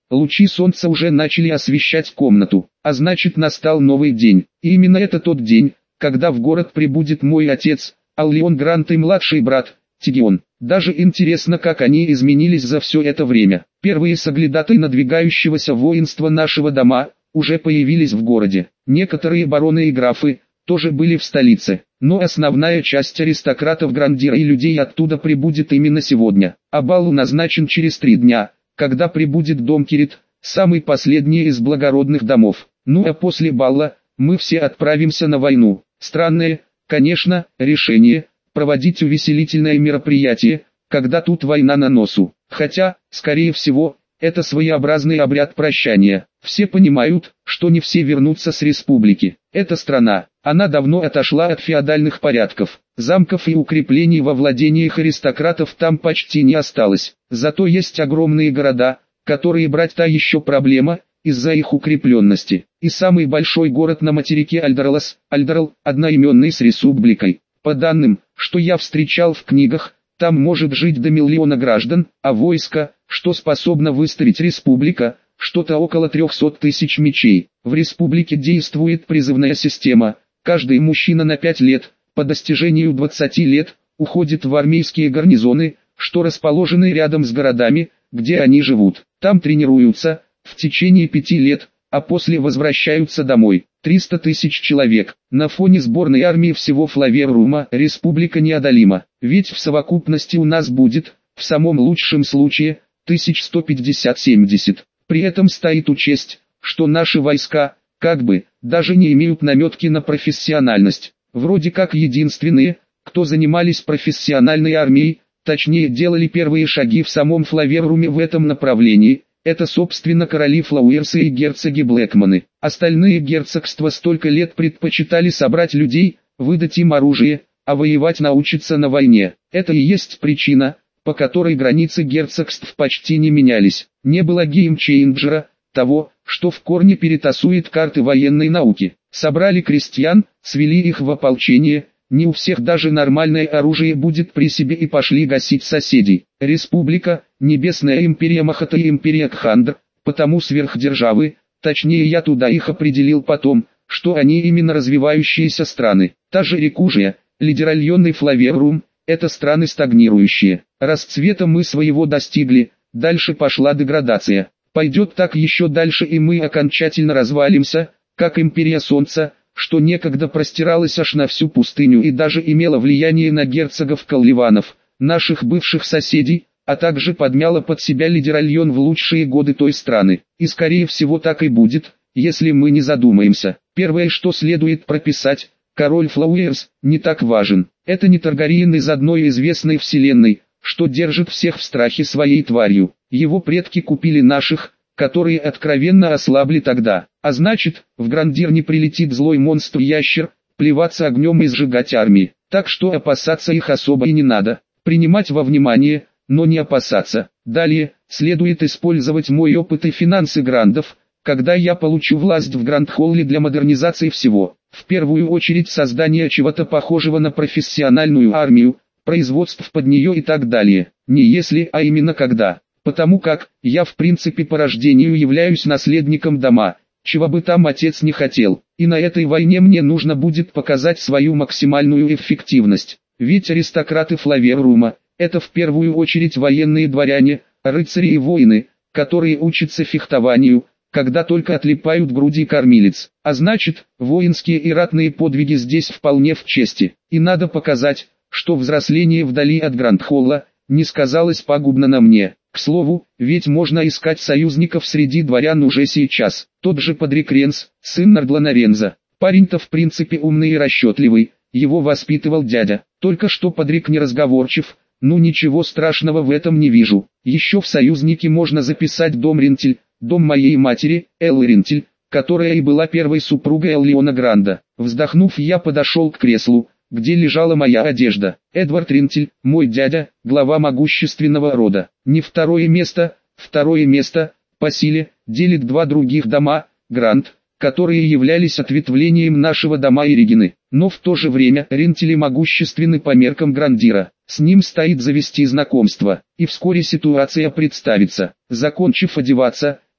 лучи солнца уже начали освещать комнату, а значит настал новый день. И именно это тот день, когда в город прибудет мой отец, Аллион Грант и младший брат, Тигион. Даже интересно, как они изменились за все это время. Первые соглядатые надвигающегося воинства нашего дома уже появились в городе. Некоторые бароны и графы тоже были в столице, но основная часть аристократов Грандира и людей оттуда прибудет именно сегодня. А бал назначен через три дня, когда прибудет дом Кирит, самый последний из благородных домов. Ну а после бала мы все отправимся на войну. Странное, конечно, решение проводить увеселительное мероприятие, когда тут война на носу. Хотя, скорее всего, это своеобразный обряд прощания. Все понимают, что не все вернутся с республики. Эта страна, она давно отошла от феодальных порядков. Замков и укреплений во владениях аристократов там почти не осталось. Зато есть огромные города, которые брать та еще проблема, из-за их укрепленности. И самый большой город на материке Альдерлас, Альдерл, одноименный с республикой. По данным, что я встречал в книгах, там может жить до миллиона граждан, а войско, что способно выставить республика, что-то около трехсот тысяч мечей. В республике действует призывная система. Каждый мужчина на пять лет, по достижению двадцати лет, уходит в армейские гарнизоны, что расположены рядом с городами, где они живут. Там тренируются в течение пяти лет, а после возвращаются домой. триста тысяч человек. На фоне сборной армии всего Флаверрума республика неодолима. Ведь в совокупности у нас будет, в самом лучшем случае, тысяч сто пятьдесят-семьдесят. При этом стоит учесть, что наши войска, как бы, даже не имеют наметки на профессиональность. Вроде как единственные, кто занимались профессиональной армией, точнее делали первые шаги в самом Флаверруме в этом направлении, это собственно короли Флауэрсы и герцоги Блэкманы. Остальные герцогства столько лет предпочитали собрать людей, выдать им оружие, а воевать научиться на войне. Это и есть причина, по которой границы герцогств почти не менялись. Не было геймчейнджера, того, что в корне перетасует карты военной науки. Собрали крестьян, свели их в ополчение, не у всех даже нормальное оружие будет при себе и пошли гасить соседей. Республика, Небесная империя Махата и империя Кхандр, потому сверхдержавы, точнее я туда их определил потом, что они именно развивающиеся страны. Та же Рекужия, лидеральонный Флаверрум, это страны стагнирующие. Расцвета мы своего достигли, дальше пошла деградация. Пойдет так еще дальше и мы окончательно развалимся, как империя Солнца, что некогда простиралась аж на всю пустыню и даже имела влияние на герцогов Калливанов, наших бывших соседей, а также подмяла под себя лидеральон в лучшие годы той страны. И скорее всего так и будет, если мы не задумаемся. Первое, что следует прописать, король Флауэрс не так важен. Это не Таргариен из одной известной вселенной, что держит всех в страхе своей тварью. Его предки купили наших, которые откровенно ослабли тогда. А значит, в Грандир не прилетит злой монстр-ящер, плеваться огнем и сжигать армии. Так что опасаться их особо и не надо. Принимать во внимание, но не опасаться. Далее, следует использовать мой опыт и финансы грандов, когда я получу власть в Гранд-Холле для модернизации всего. В первую очередь создание чего-то похожего на профессиональную армию, производств под нее и так далее. Не если, а именно когда. Потому как, я в принципе по рождению являюсь наследником дома, чего бы там отец не хотел. И на этой войне мне нужно будет показать свою максимальную эффективность. Ведь аристократы Флаверрума, это в первую очередь военные дворяне, рыцари и воины, которые учатся фехтованию, когда только отлипают груди кормилец. А значит, воинские и ратные подвиги здесь вполне в чести. И надо показать, что взросление вдали от Гранд-Холла не сказалось пагубно на мне. К слову, ведь можно искать союзников среди дворян уже сейчас. Тот же Подрик Ренс, сын Нардлана Ренза. Парень-то в принципе умный и расчетливый, его воспитывал дядя. Только что Подрик неразговорчив, ну ничего страшного в этом не вижу. Еще в союзники можно записать дом Рентель, дом моей матери, Эллы Рентель, которая и была первой супругой Аллиона Гранда. Вздохнув, я подошел к креслу, где лежала моя одежда. Эдвард Рентель, мой дядя, глава могущественного рода. Не второе место, второе место, по силе, делит два других дома, Гранд, которые являлись ответвлением нашего дома Иригины. Но в то же время Рентели могущественны по меркам Грандира. С ним стоит завести знакомство, и вскоре ситуация представится. Закончив одеваться,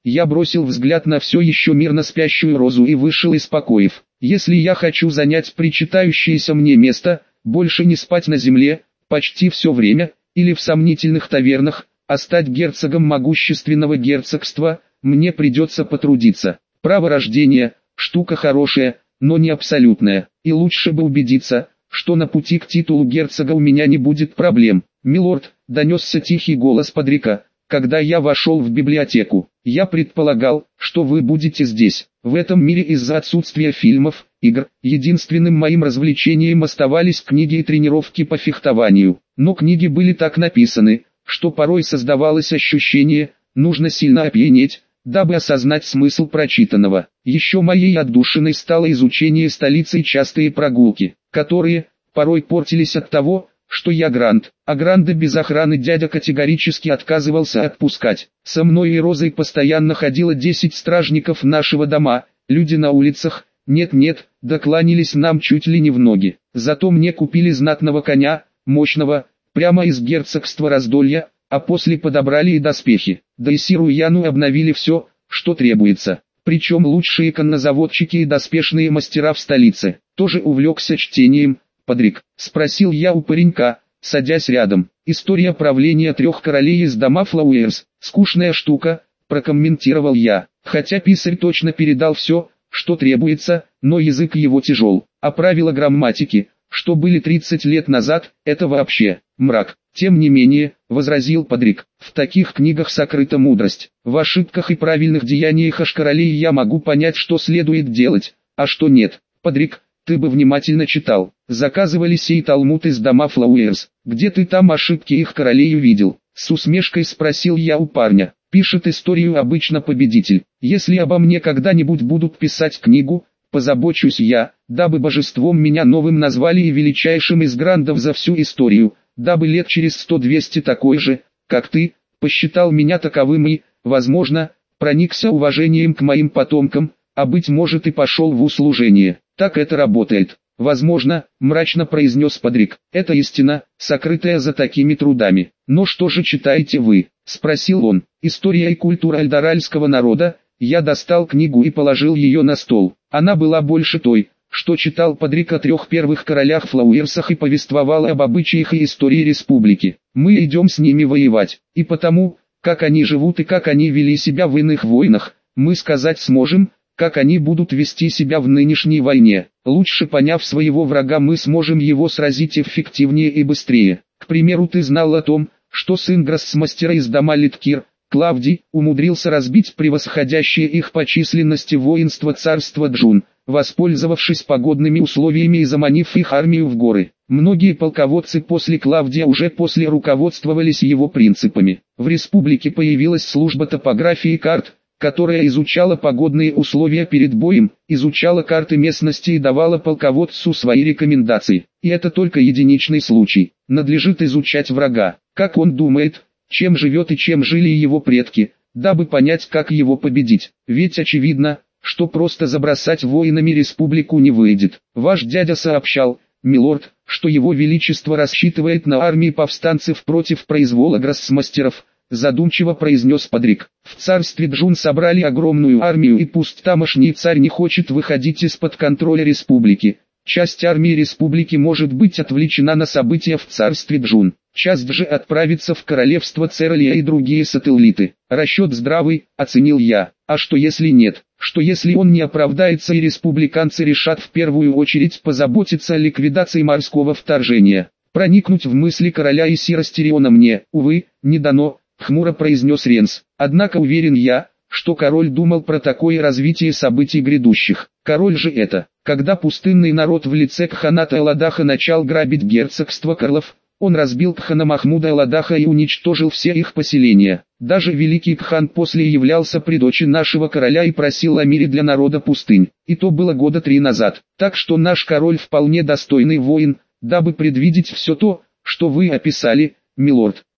Я бросил взгляд на все еще мирно спящую Розу и вышел из покоев. Если я хочу занять причитающееся мне место, больше не спать на земле, почти все время, или в сомнительных тавернах, а стать герцогом могущественного герцогства, мне придется потрудиться. Право рождения – штука хорошая, но не абсолютная, и лучше бы убедиться, что на пути к титулу герцога у меня не будет проблем. «Милорд», — донесся тихий голос Падрика, когда я вошел в библиотеку. «Я предполагал, что вы будете здесь. В этом мире из-за отсутствия фильмов, игр, единственным моим развлечением оставались книги и тренировки по фехтованию. Но книги были так написаны, что порой создавалось ощущение, нужно сильно опьянеть, дабы осознать смысл прочитанного. Еще моей отдушиной стало изучение столицы и частые прогулки, которые порой портились от того, что я грант, а гранда без охраны дядя категорически отказывался отпускать. Со мной и Розой постоянно ходило десять стражников нашего дома, люди на улицах, нет-нет, докланялись нам чуть ли не в ноги. Зато мне купили знатного коня, мощного, прямо из герцогства Раздолья, а после подобрали и доспехи. Да и Сиру Яну обновили все, что требуется. Причем лучшие коннозаводчики и доспешные мастера в столице. Тоже увлекся чтением. «Падрик», — спросил я у паренька, садясь рядом. «История правления трех королей из дома Флауэрс. Скучная штука», — прокомментировал я. Хотя писарь точно передал все, что требуется, но язык его тяжел. А правила грамматики, что были тридцать лет назад, это вообще мрак. «Тем не менее», — возразил Падрик, — «в таких книгах сокрыта мудрость. В ошибках и правильных деяниях Ашкаралей я могу понять, что следует делать, а что нет. Падрик, ты бы внимательно читал. Заказывали сей талмуд из дома Флауэрс. Где ты там ошибки их королей увидел?» С усмешкой спросил я у парня. «Пишет историю обычно победитель. Если обо мне когда-нибудь будут писать книгу, позабочусь я, дабы божеством меня новым назвали и величайшим из грандов за всю историю, дабы лет через сто-двести такой же, как ты, посчитал меня таковым и, возможно, проникся уважением к моим потомкам, а быть может и пошел в услужение. Так это работает». «Возможно», — мрачно произнес Падрик, — «это истина, сокрытая за такими трудами. Но что же читаете вы?» — спросил он. «История и культура альдоральского народа». Я достал книгу и положил ее на стол. Она была больше той, что читал Падрик о трех первых королях Флауэрсах и повествовала об обычаях и истории республики. Мы идем с ними воевать, и потому, как они живут и как они вели себя в иных войнах, мы сказать сможем, как они будут вести себя в нынешней войне. Лучше поняв своего врага, мы сможем его сразить эффективнее и быстрее. К примеру, ты знал о том, что сын гроссмастера из дома Литкир, Клавдий, умудрился разбить превосходящее их по численности воинство царства Джун, воспользовавшись погодными условиями и заманив их армию в горы. Многие полководцы после Клавдия уже после руководствовались его принципами. В республике появилась служба топографии карт, которая изучала погодные условия перед боем, изучала карты местности и давала полководцу свои рекомендации. И это только единичный случай. Надлежит изучать врага, как он думает, чем живет и чем жили его предки, дабы понять, как его победить. Ведь очевидно, что просто забросать воинами республику не выйдет. Ваш дядя сообщал, милорд, что его величество рассчитывает на армии повстанцев против произвола гроссмастеров, задумчиво произнес Падрик. В царстве Джун собрали огромную армию, и пусть тамошний царь не хочет выходить из-под контроля республики. Часть армии республики может быть отвлечена на события в царстве Джун. Часть же отправится в королевство Цералия и другие сателлиты. Расчет здравый, оценил я. А что если нет? Что если он не оправдается и республиканцы решат в первую очередь позаботиться о ликвидации морского вторжения? Проникнуть в мысли короля и сира Стериона мне, увы, не дано, хмуро произнес Ренс. Однако уверен я, что король думал про такое развитие событий грядущих. Король же это, когда пустынный народ в лице Кханата Эладаха начал грабить герцогство Карлов, он разбил Кхана Махмуда Эладаха и уничтожил все их поселения. Даже великий Кхан после являлся при дочи нашего короля и просил о мире для народа пустынь. И то было года три назад. Так что наш король вполне достойный воин, дабы предвидеть все то, что вы описали, милорд.